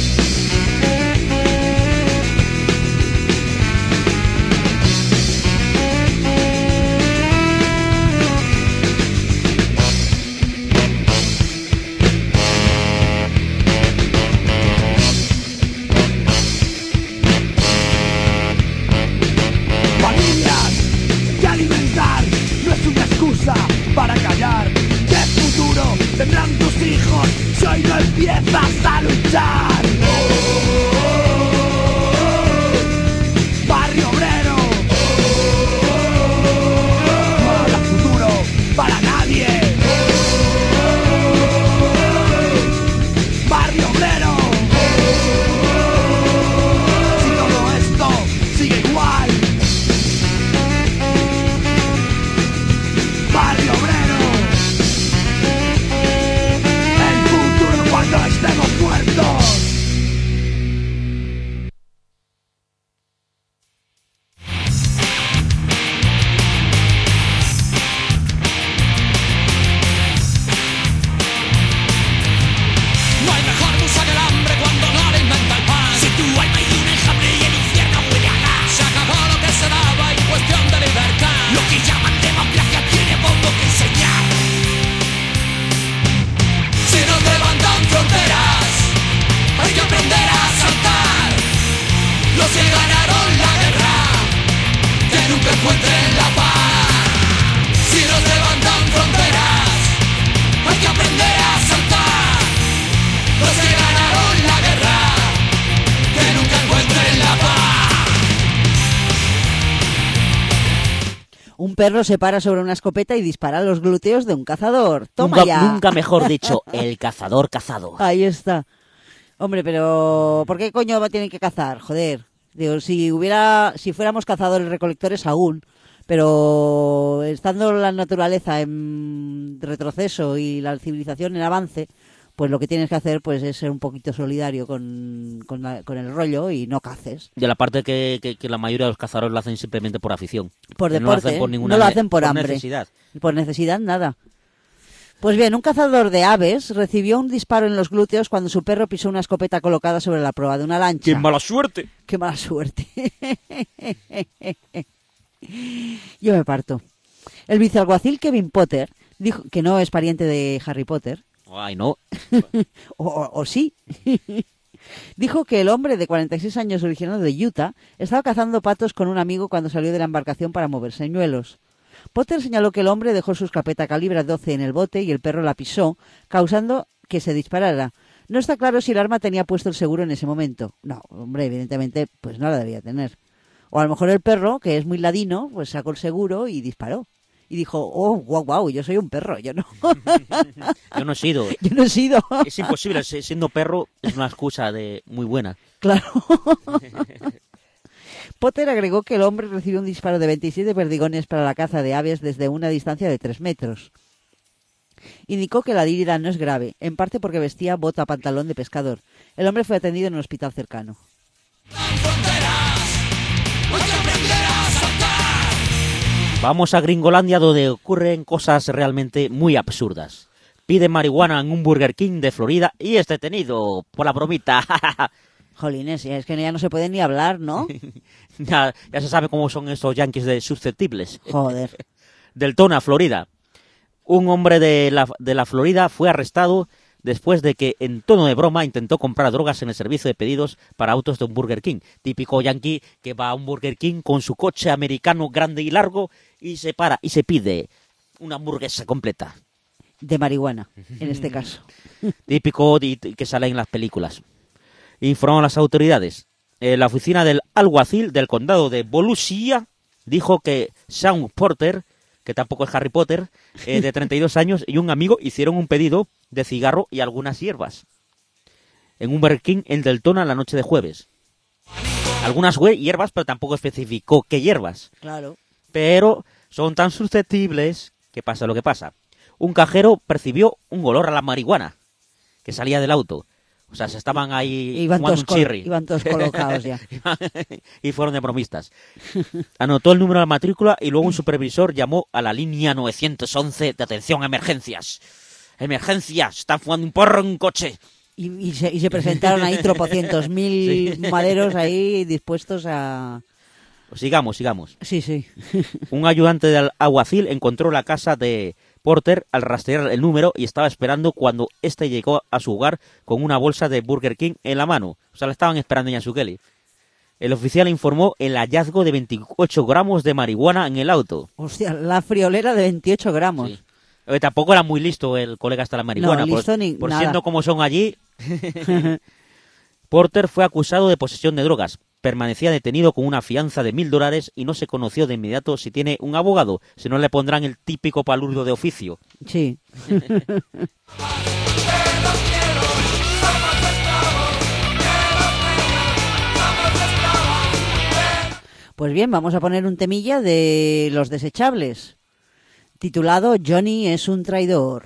Speaker 14: Familias que alimentar no es una excusa para callar. ¿Qué futuro tendrán tus hijos si hoy no empiezas a luchar? Barrio obrero, no habrá futuro para nadie. Barrio obrero, si todo esto sigue igual. Barrio obrero, el futuro cuando estemos muertos.
Speaker 5: No hay mejor musa que el hambre cuando no alimenta el pan. Si tu alma hay un enjambre y el infierno huele a gas. Se acabó lo que se daba en cuestión de libertad. Lo que llaman democracia tiene poco que enseñar. Si nos levantan fronteras, hay que aprender a saltar. Los que ganaron la guerra, que nunca encuentren la paz. Si nos levantan fronteras, hay que aprender a saltar. Los que ganaron la guerra, que nunca encuentren la paz.
Speaker 3: Un perro se para sobre una escopeta y dispara a los glúteos de un cazador. ¡Toma
Speaker 2: Nunca,
Speaker 3: ya!
Speaker 2: nunca mejor dicho, el cazador cazado.
Speaker 3: Ahí está. Hombre, pero ¿por qué coño tienen que cazar? Joder. Digo, si fuéramos cazadores recolectores aún, pero estando la naturaleza en retroceso y la civilización en avance, pues lo que tienes que hacer pues es ser un poquito solidario con el rollo y no caces.
Speaker 2: De la parte que la mayoría de los cazadores lo hacen simplemente por afición.
Speaker 3: Por
Speaker 2: Que
Speaker 3: deporte,
Speaker 2: no lo hacen por ninguna
Speaker 3: no lo hacen por hambre.
Speaker 2: necesidad.
Speaker 3: Por necesidad, nada. Pues bien, un cazador de aves recibió un disparo en los glúteos cuando su perro pisó una escopeta colocada sobre la proa de una lancha.
Speaker 2: ¡Qué mala suerte!
Speaker 3: ¡Qué mala suerte! Yo me parto. El vicealguacil Kevin Potter dijo que no es pariente de Harry Potter.
Speaker 2: Ay, no.
Speaker 3: o sí. Dijo que el hombre de 46 años originario de Utah estaba cazando patos con un amigo cuando salió de la embarcación para mover señuelos. Potter señaló que el hombre dejó su escopeta calibre 12 en el bote y el perro la pisó, causando que se disparara. No está claro si el arma tenía puesto el seguro en ese momento. No, hombre, evidentemente, pues no la debía tener. O a lo mejor el perro, que es muy ladino, pues sacó el seguro y disparó. Y dijo, oh, guau, yo soy un perro, yo no.
Speaker 2: Yo no he sido.
Speaker 3: Yo no he sido.
Speaker 2: Es imposible, siendo perro es una excusa muy buena.
Speaker 3: Claro. Potter agregó que el hombre recibió un disparo de 27 perdigones para la caza de aves desde una distancia de 3 metros. Indicó que la herida no es grave, en parte porque vestía bota pantalón de pescador. El hombre fue atendido en un hospital cercano.
Speaker 2: Vamos a Gringolandia, donde ocurren cosas realmente muy absurdas. Pide marihuana en un Burger King de Florida y es detenido por la bromita.
Speaker 3: Jolines, es que ya no se puede ni hablar, ¿no?
Speaker 2: ya se sabe cómo son estos yanquis de susceptibles.
Speaker 3: Joder.
Speaker 2: Deltona, Florida. Un hombre de la Florida fue arrestado después de que, en tono de broma, intentó comprar drogas en el servicio de pedidos para autos de un Burger King. Típico yankee que va a un Burger King con su coche americano grande y largo y se para y se pide una hamburguesa completa.
Speaker 3: De marihuana, en este caso.
Speaker 2: Típico que sale en las películas. Informaron a las autoridades. La oficina del alguacil del condado de Volusia dijo que Sean Porter, que tampoco es Harry Potter, de 32 años, y un amigo hicieron un pedido de cigarro y algunas hierbas en un Burger King en Deltona la noche de jueves. Algunas hierbas, pero tampoco especificó qué hierbas.
Speaker 3: Claro.
Speaker 2: Pero son tan susceptibles que pasa lo que pasa. Un cajero percibió un olor a la marihuana que salía del auto. O sea, se estaban ahí fumando un chirri.
Speaker 3: Iban todos colocados ya.
Speaker 2: Y fueron de bromistas. Anotó el número de la matrícula y luego un supervisor llamó a la línea 911 de atención a emergencias. ¡Emergencias! ¡Están fumando un porro en un coche!
Speaker 3: Y se presentaron ahí tropocientos mil maderos ahí dispuestos a...
Speaker 2: Sigamos.
Speaker 3: Sí.
Speaker 2: Un ayudante del alguacil encontró la casa de Porter al rastrear el número y estaba esperando cuando éste llegó a su hogar con una bolsa de Burger King en la mano. O sea, le estaban esperando en Yasukeli. El oficial informó el hallazgo de 28 gramos de marihuana en el auto.
Speaker 3: Hostia, la friolera de 28 gramos.
Speaker 2: Sí. Tampoco era muy listo el colega hasta la marihuana.
Speaker 3: No, listo ni
Speaker 2: por
Speaker 3: nada.
Speaker 2: Siendo como son allí. Porter fue acusado de posesión de drogas. Permanecía detenido con una fianza de $1,000 y no se conoció de inmediato si tiene un abogado. Si no, le pondrán el típico palurdo de oficio.
Speaker 3: Sí. Pues bien, vamos a poner un temilla de Los Desechables, titulado Johnny es un traidor.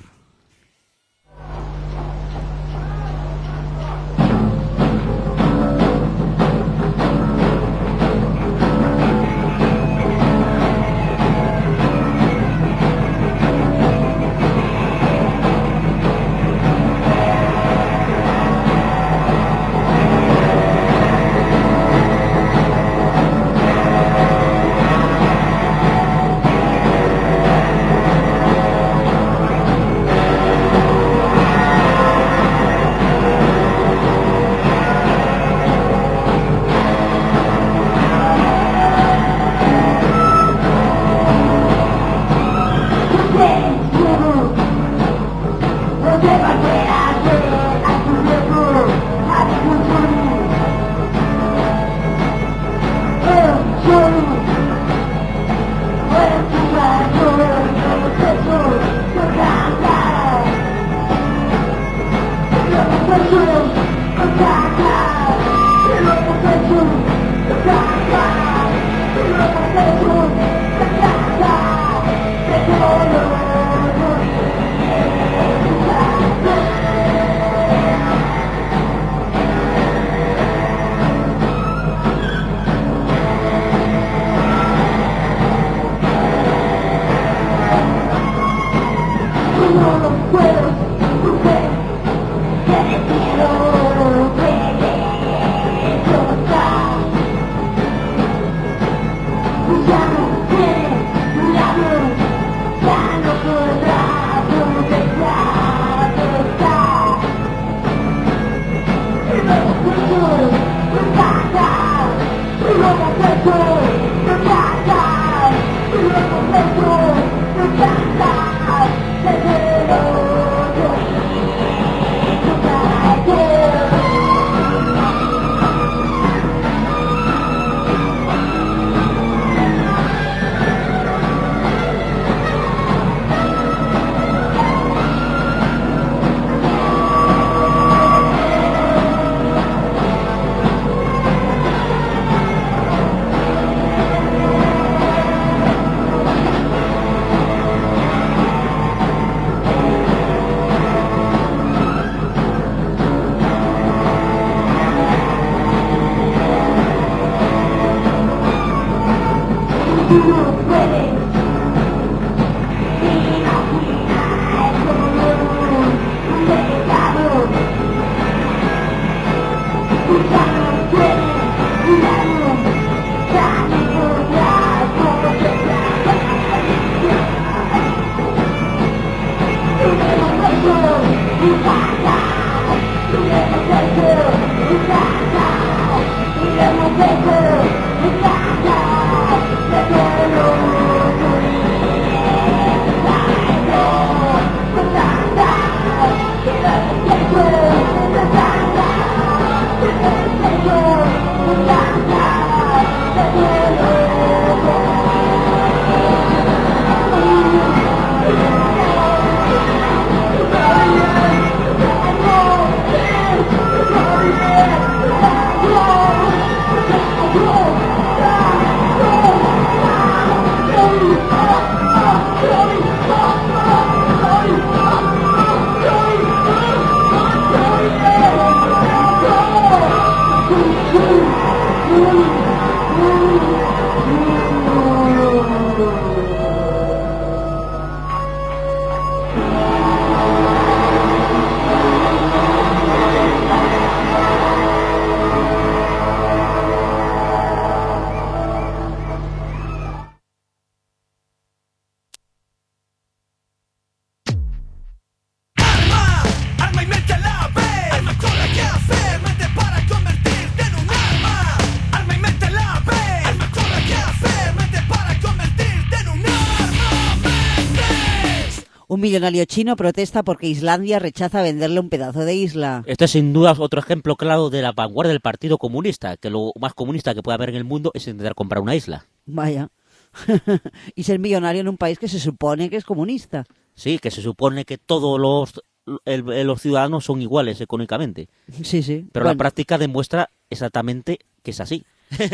Speaker 3: Un millonario chino protesta porque Islandia rechaza venderle un pedazo de isla.
Speaker 2: Este es sin duda otro ejemplo claro de la vanguardia del Partido Comunista, que lo más comunista que puede haber en el mundo es intentar comprar una isla.
Speaker 3: Vaya. Y ser millonario en un país que se supone que es comunista.
Speaker 2: Sí, que se supone que todos los ciudadanos son iguales económicamente.
Speaker 3: Sí, sí.
Speaker 2: Pero la práctica demuestra exactamente que es así.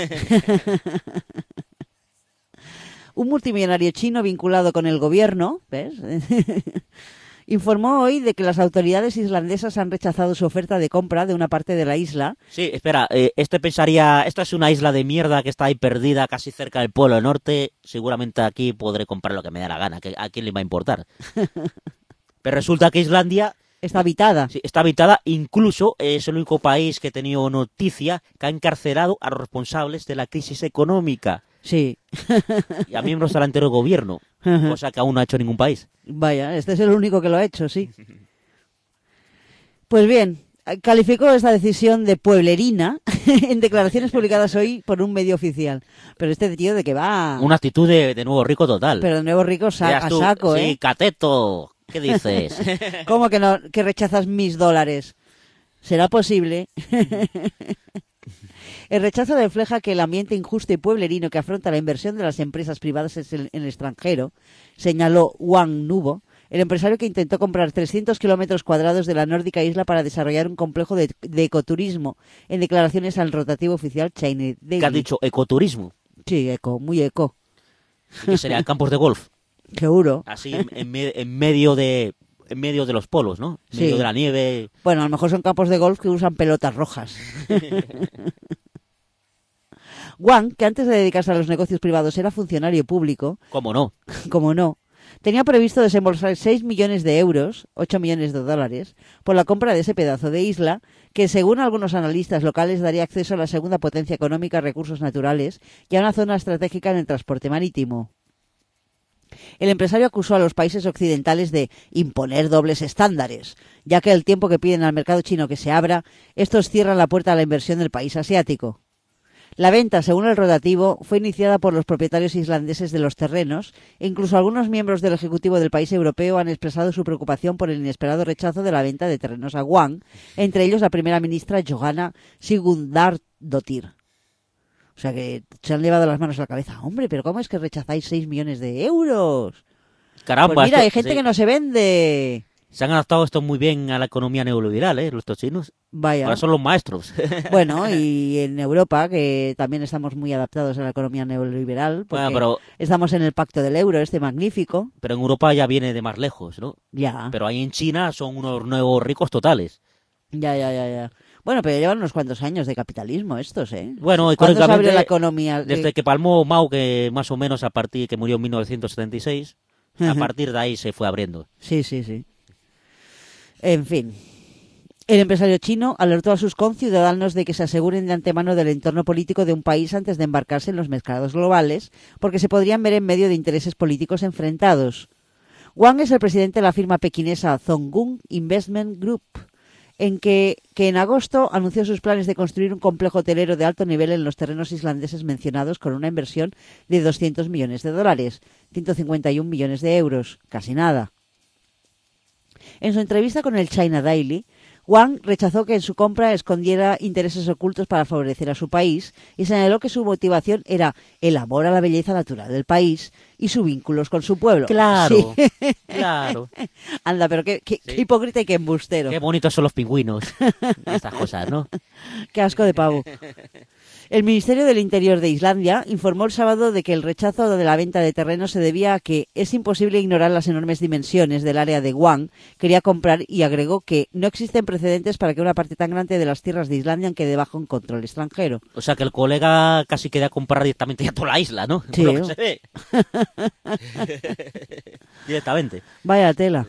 Speaker 3: Un multimillonario chino vinculado con el gobierno, ¿ves? Informó hoy de que las autoridades islandesas han rechazado su oferta de compra de una parte de la isla.
Speaker 2: Sí, espera, pensaría, esta es una isla de mierda que está ahí perdida casi cerca del Polo Norte, seguramente aquí podré comprar lo que me da la gana, que ¿a quién le va a importar? Pero resulta que Islandia...
Speaker 3: Está habitada.
Speaker 2: Sí, está habitada, incluso es el único país que he tenido noticia que ha encarcelado a los responsables de la crisis económica.
Speaker 3: Sí.
Speaker 2: Y a miembros del anterior gobierno, cosa que aún no ha hecho ningún país.
Speaker 3: Vaya, este es el único que lo ha hecho, sí. Pues bien, calificó esta decisión de pueblerina en declaraciones publicadas hoy por un medio oficial. Pero este tío de que va...
Speaker 2: Una actitud de nuevo rico total.
Speaker 3: Pero de nuevo rico a saco,
Speaker 2: Sí, cateto, ¿qué dices?
Speaker 3: ¿Cómo que no, que rechazas mis $? ¿Será posible? El rechazo refleja que el ambiente injusto y pueblerino que afronta la inversión de las empresas privadas en el extranjero, señaló Wang Nubo, el empresario que intentó comprar 300 kilómetros cuadrados de la nórdica isla para desarrollar un complejo de ecoturismo, en declaraciones al rotativo oficial China Daily.
Speaker 2: ¿Qué has dicho? ¿Ecoturismo?
Speaker 3: Sí, muy eco.
Speaker 2: ¿Y qué serían campos de golf?
Speaker 3: Seguro.
Speaker 2: Así en medio de los polos, ¿no? En medio de la nieve.
Speaker 3: Bueno, a lo mejor son campos de golf que usan pelotas rojas. Wang, que antes de dedicarse a los negocios privados era funcionario público...
Speaker 2: ¿Cómo no?
Speaker 3: Como no. Tenía previsto desembolsar 6 millones de euros, 8 millones de dólares, por la compra de ese pedazo de isla, que según algunos analistas locales daría acceso a la segunda potencia económica a recursos naturales y a una zona estratégica en el transporte marítimo. El empresario acusó a los países occidentales de imponer dobles estándares, ya que al tiempo que piden al mercado chino que se abra, estos cierran la puerta a la inversión del país asiático. La venta, según el rotativo, fue iniciada por los propietarios islandeses de los terrenos e incluso algunos miembros del ejecutivo del país europeo han expresado su preocupación por el inesperado rechazo de la venta de terrenos a Wang, entre ellos la primera ministra Johanna Sigurdardóttir. O sea que se han llevado las manos a la cabeza. Hombre, pero ¿cómo es que rechazáis 6 millones de euros?
Speaker 2: Caramba.
Speaker 3: Pues mira, hay gente que no se vende.
Speaker 2: Se han adaptado esto muy bien a la economía neoliberal, estos chinos.
Speaker 3: Vaya.
Speaker 2: Ahora son los maestros.
Speaker 3: Bueno, y en Europa, que también estamos muy adaptados a la economía neoliberal, porque estamos en el pacto del euro, magnífico.
Speaker 2: Pero en Europa ya viene de más lejos, ¿no?
Speaker 3: Ya.
Speaker 2: Pero ahí en China son unos nuevos ricos totales.
Speaker 3: Ya. Bueno, pero llevan unos cuantos años de capitalismo estos, ¿eh?
Speaker 2: Bueno,
Speaker 3: ¿Cuándo se abrió la economía?
Speaker 2: Desde que palmó Mao, que más o menos a partir que murió en 1976, a partir de ahí se fue abriendo.
Speaker 3: Sí. En fin. El empresario chino alertó a sus conciudadanos de que se aseguren de antemano del entorno político de un país antes de embarcarse en los mercados globales, porque se podrían ver en medio de intereses políticos enfrentados. Wang es el presidente de la firma pequinesa Zhonggung Investment Group, que en agosto anunció sus planes de construir un complejo hotelero de alto nivel en los terrenos islandeses mencionados con una inversión de $200 millones, 151 millones de euros, casi nada. En su entrevista con el China Daily, Wang rechazó que en su compra escondiera intereses ocultos para favorecer a su país y señaló que su motivación era el amor a la belleza natural del país y sus vínculos con su pueblo.
Speaker 2: Claro,
Speaker 3: sí.
Speaker 2: Claro.
Speaker 3: Anda, pero qué hipócrita y qué embustero.
Speaker 2: Qué bonitos son los pingüinos. Estas cosas, ¿no?
Speaker 3: Qué asco de pavo. El Ministerio del Interior de Islandia informó el sábado de que el rechazo de la venta de terrenos se debía a que es imposible ignorar las enormes dimensiones del área de Wang quería comprar y agregó que no existen precedentes para que una parte tan grande de las tierras de Islandia quede bajo un control extranjero.
Speaker 2: O sea que el colega casi quería comprar directamente ya toda la isla, ¿no?
Speaker 3: Sí.
Speaker 2: Por lo que se ve. Directamente.
Speaker 3: Vaya tela.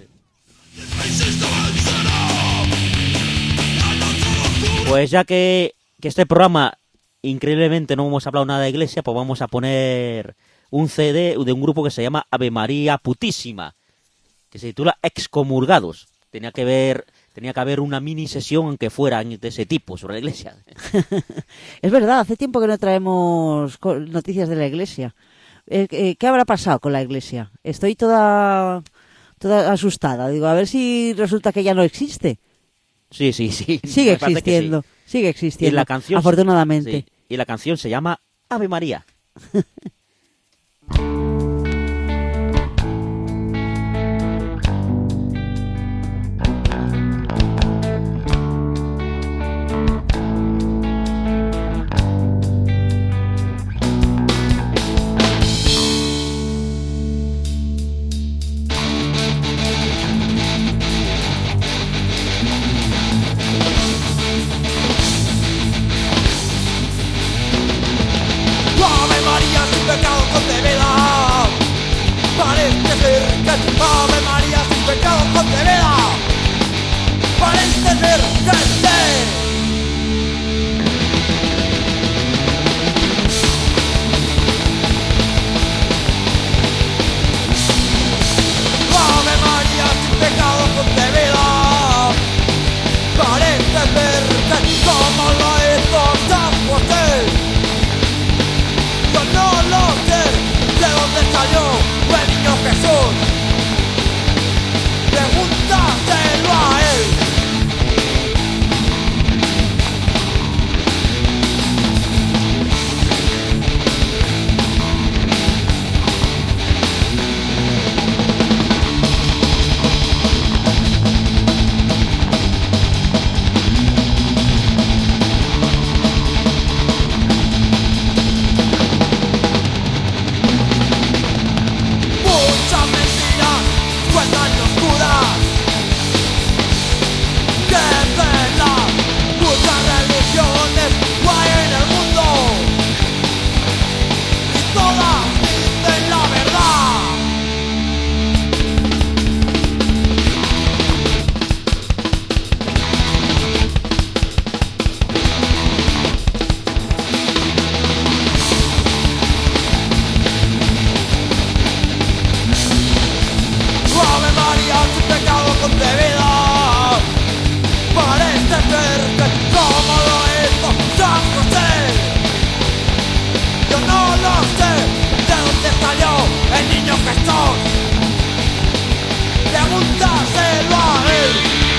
Speaker 2: Pues ya que este programa increíblemente no hemos hablado nada de iglesia, pues vamos a poner un CD de un grupo que se llama Ave María Putísima, que se titula Excomulgados. Tenía que haber una mini sesión, aunque fuera de ese tipo, sobre la iglesia.
Speaker 3: Es verdad, hace tiempo que no traemos noticias de la iglesia. ¿Qué habrá pasado con la iglesia? Estoy toda toda asustada. Digo, a ver si resulta que ya no existe.
Speaker 2: Sí.
Speaker 3: Sigue
Speaker 2: Me parece que
Speaker 3: existiendo, sigue existiendo,
Speaker 2: Y la canción,
Speaker 3: afortunadamente.
Speaker 2: sí, y la canción se llama Ave María.
Speaker 14: Ave María, sin pecado concebida. Parece ser que Ave María, sin pecado concebida. Parece ser que Ave María, sin pecado concebida. Parece ser que como lo hizo San José. Yo no lo sé de dónde salió el niño Jesús. Pregúntaselo a él. Muchas mentiras cuentan los curas. ¡Qué pena! Muchas religiones hay en el mundo y todas dicen la verdad. Ave María, sin pecado concebida. Parece ser que como lo hizo San José. Yo no lo sé de dónde salió el niño Jesús. Pregúntaselo a él.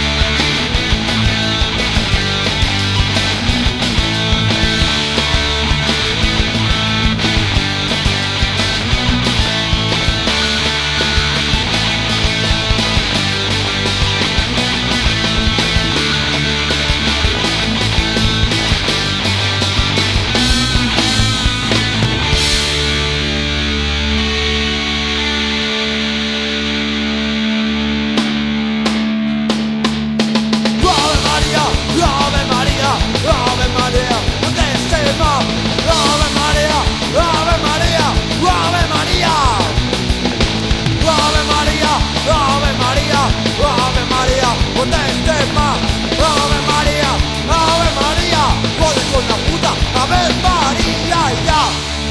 Speaker 14: Ave María, Ave María, Ave María, ¿dónde se va? Ave María, Ave María, Ave María. Ave María, Ave María, Ave María, ¿dónde se va? Ave María, Ave María, joder con la puta Ave María ya.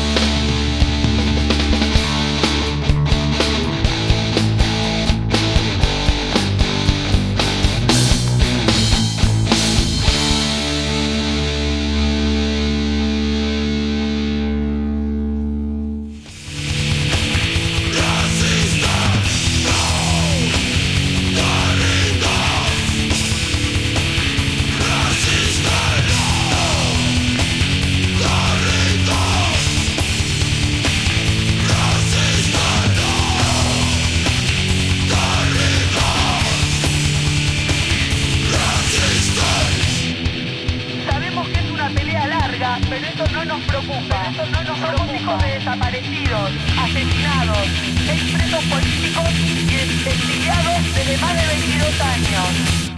Speaker 15: Sabemos que es una pelea larga, pero eso no nos preocupa. Somos hijos de desaparecidos, asesinados, expresos políticos y exiliados desde más de 22 años.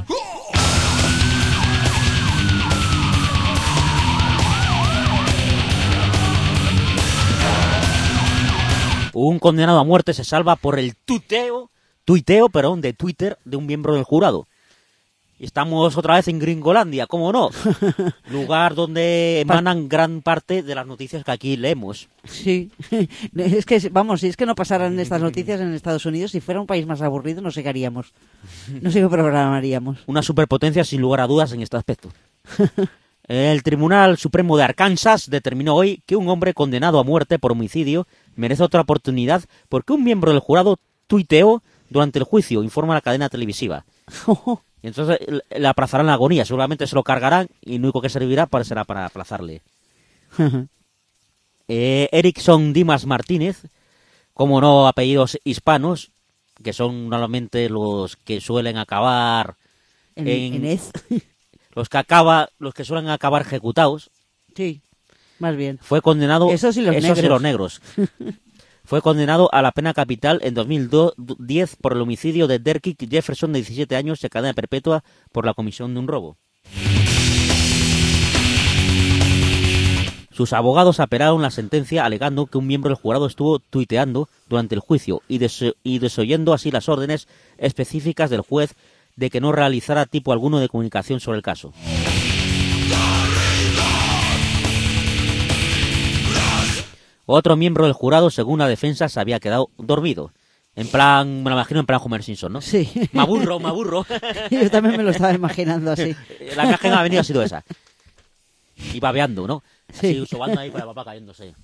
Speaker 2: Un condenado a muerte se salva por el tuiteo de Twitter de un miembro del jurado. Y estamos otra vez en Gringolandia, ¿cómo no? Lugar donde emanan gran parte de las noticias que aquí leemos.
Speaker 3: Sí, es que, vamos, si es que no pasaran estas noticias en Estados Unidos, si fuera un país más aburrido, no sé qué haríamos. No sé qué programaríamos.
Speaker 2: Una superpotencia sin lugar a dudas en este aspecto. El Tribunal Supremo de Arkansas determinó hoy que un hombre condenado a muerte por homicidio merece otra oportunidad porque un miembro del jurado tuiteó durante el juicio, informa la cadena televisiva. Y entonces le aplazarán la agonía, seguramente se lo cargarán y lo único que servirá será para aplazarle. Erickson Dimas Martínez, como no apellidos hispanos, que son normalmente los que suelen acabar
Speaker 3: en ez.
Speaker 2: los que suelen acabar ejecutados.
Speaker 3: Sí, más bien.
Speaker 2: Fue condenado.
Speaker 3: Esos y los
Speaker 2: negros. Fue condenado a la pena capital en 2010 por el homicidio de Derrick Jefferson, de 17 años, y cadena perpetua por la comisión de un robo. Sus abogados apelaron la sentencia alegando que un miembro del jurado estuvo tuiteando durante el juicio y desoyendo así las órdenes específicas del juez de que no realizara tipo alguno de comunicación sobre el caso. Otro miembro del jurado, según la defensa, se había quedado dormido. En plan, me lo imagino en plan Homer Simpson, ¿no?
Speaker 3: Sí.
Speaker 2: Me aburro.
Speaker 3: Yo también me lo estaba imaginando así.
Speaker 2: La imagen que ha venido ha sido esa. Y babeando, ¿no? Así,
Speaker 3: Sí.
Speaker 2: sobando ahí con la papa cayéndose.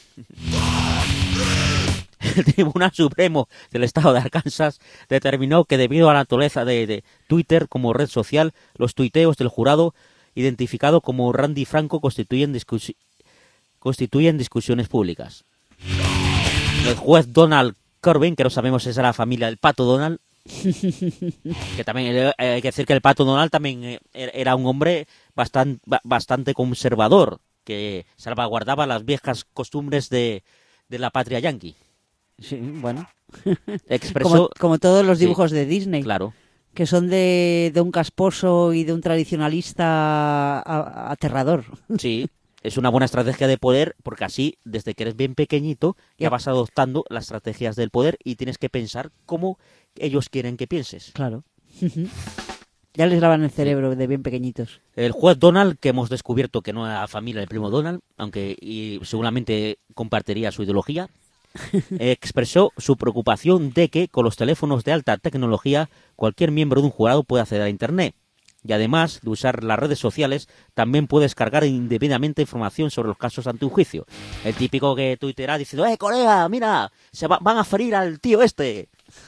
Speaker 2: El Tribunal Supremo del Estado de Arkansas determinó que debido a la naturaleza de Twitter como red social, los tuiteos del jurado, identificado como Randy Franco, constituyen discusiones públicas. El juez Donald Corbin, que no sabemos si es de la familia del Pato Donald, que también hay que decir que el Pato Donald también era un hombre bastante conservador, que salvaguardaba las viejas costumbres de la patria yanqui.
Speaker 3: Sí, bueno.
Speaker 2: Expresó,
Speaker 3: como todos los dibujos de Disney.
Speaker 2: Claro.
Speaker 3: Que son de un casposo y de un tradicionalista aterrador.
Speaker 2: Sí, es una buena estrategia de poder, porque así, desde que eres bien pequeñito, ya vas adoptando las estrategias del poder y tienes que pensar cómo ellos quieren que pienses.
Speaker 3: Claro. Ya les lavan el cerebro de bien pequeñitos.
Speaker 2: El juez Donald, que hemos descubierto que no era familia del primo Donald, aunque seguramente compartiría su ideología, expresó su preocupación de que con los teléfonos de alta tecnología cualquier miembro de un jurado puede acceder a Internet. Y además de usar las redes sociales, también puede descargar indebidamente información sobre los casos ante un juicio. El típico que tuiteará diciendo, colega, mira, van a ferir al tío este.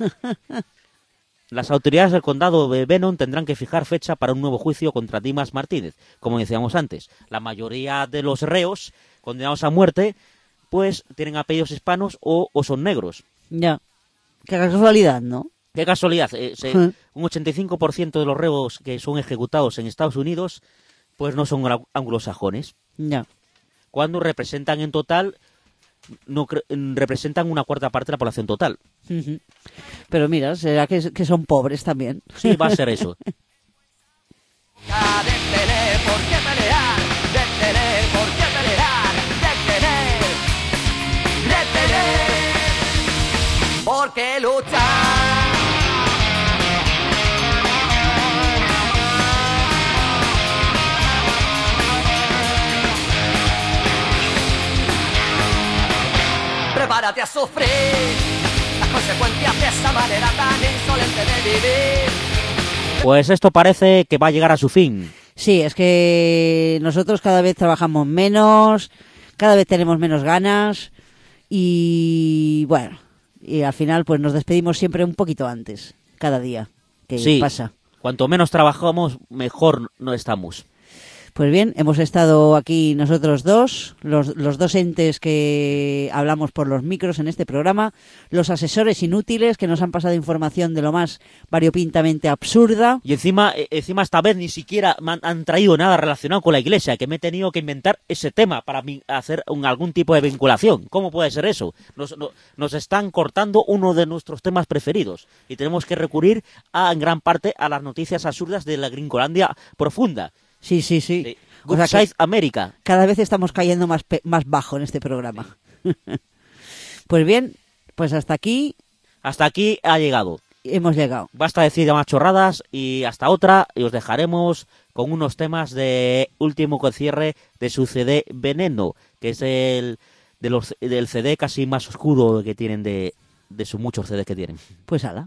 Speaker 2: Las autoridades del condado de Bannon tendrán que fijar fecha para un nuevo juicio contra Dimas Martínez. Como decíamos antes, la mayoría de los reos condenados a muerte pues tienen apellidos hispanos o son negros.
Speaker 3: Ya. Qué casualidad, ¿no?
Speaker 2: Qué casualidad. Un 85% de los reos que son ejecutados en Estados Unidos pues no son anglosajones.
Speaker 3: Ya.
Speaker 2: Cuando representan en total, representan una cuarta parte de la población total.
Speaker 3: Pero mira, será que son pobres también.
Speaker 2: Sí, va a ser eso.
Speaker 5: Detener, ¿por qué pelear? Detener, ¿por qué pelear? Detener, ¿por qué luchar? Prepárate a sufrir las consecuencias de esa manera tan insolente de vivir.
Speaker 2: Pues esto parece que va a llegar a su fin.
Speaker 3: Sí, es que nosotros cada vez trabajamos menos, cada vez tenemos menos ganas y bueno, y al final pues nos despedimos siempre un poquito antes, cada día que
Speaker 2: sí,
Speaker 3: pasa.
Speaker 2: Cuanto menos trabajamos, mejor no estamos.
Speaker 3: Pues bien, hemos estado aquí nosotros dos, los dos entes que hablamos por los micros en este programa, los asesores inútiles que nos han pasado información de lo más variopintamente absurda.
Speaker 2: Y encima esta vez ni siquiera me han traído nada relacionado con la iglesia, que me he tenido que inventar ese tema para hacer algún tipo de vinculación. ¿Cómo puede ser eso? Nos están cortando uno de nuestros temas preferidos y tenemos que recurrir en gran parte a las noticias absurdas de la Gringolandia profunda.
Speaker 3: Sí.
Speaker 2: Good Side America.
Speaker 3: Cada vez estamos cayendo más bajo en este programa. Pues bien, pues hasta aquí.
Speaker 2: Hasta aquí ha llegado.
Speaker 3: Hemos llegado.
Speaker 2: Basta decir ya más chorradas y hasta otra. Y os dejaremos con unos temas de último cierre de su CD Veneno, que es del CD casi más oscuro que tienen de sus muchos CDs que tienen.
Speaker 3: Pues hala.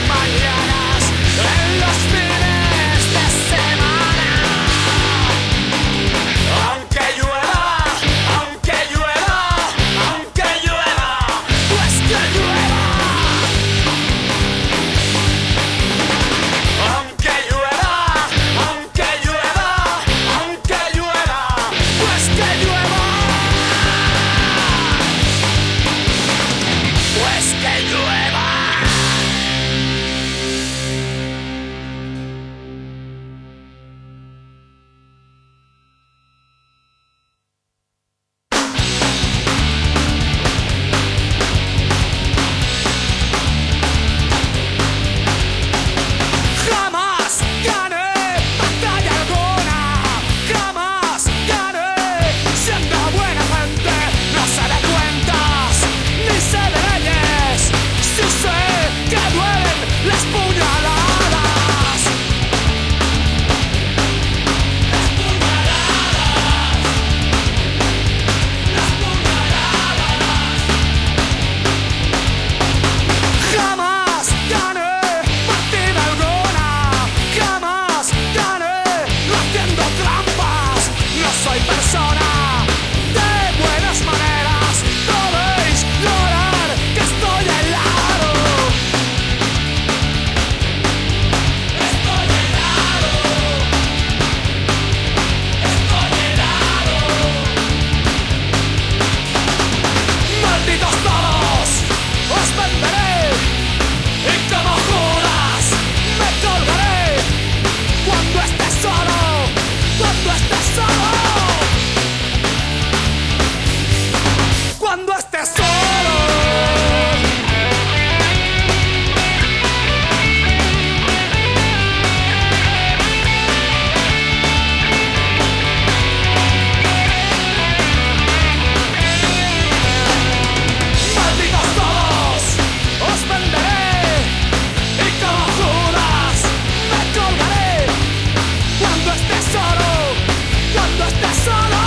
Speaker 5: mañanas, en los fines de semana. Aunque llueva, aunque llueva, aunque llueva, pues que llueva. Aunque llueva, aunque llueva, aunque llueva, pues que llueva. Pues que llueva. Jamás gané batalla alguna, jamás gané. Siendo buena gente, no se de cuentas, ni se de leyes. Sí sé que duelen las puñaladas. Las puñaladas. Las puñaladas. Jamás gané partida alguna, jamás gané no haciendo trampas. No soy persona de buenas maneras, podéis llorar que estoy helado. Estoy helado. Estoy helado. Malditos todos, os venderé. Y como Judas me colgaré cuando esté solo, cuando esté solo, cuando esté solo. Malditos todos, os venderé. Y como Judas me colgaré cuando esté solo, cuando esté solo.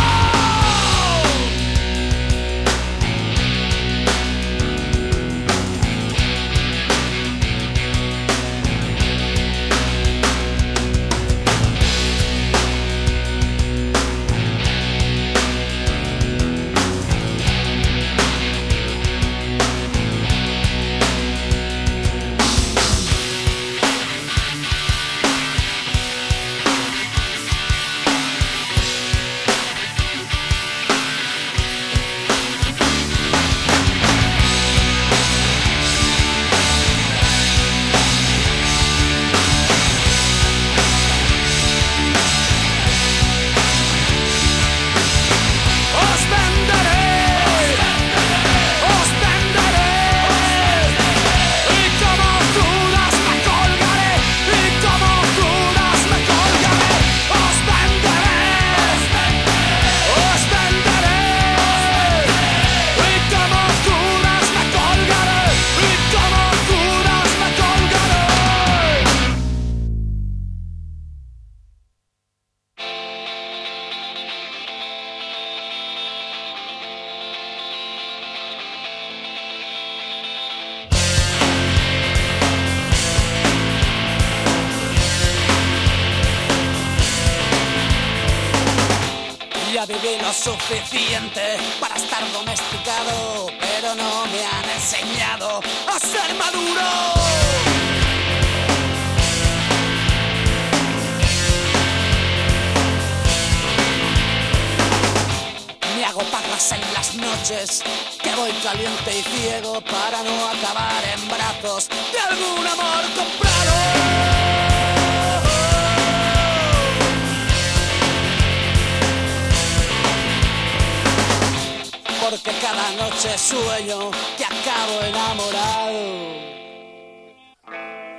Speaker 5: Os venderé, os venderé. Y como Judas me colgaré, y como Judas me colgaré. Os venderé, os venderé. Y como Judas me colgaré, y como Judas me colgaré. Ya viví lo suficiente para estar domesticado, pero no me han enseñado a ser maduro. Me hago parras en las noches, que voy caliente y ciego para no acabar en brazos de algún amor comprado. Porque cada noche sueño que acabo enamorado.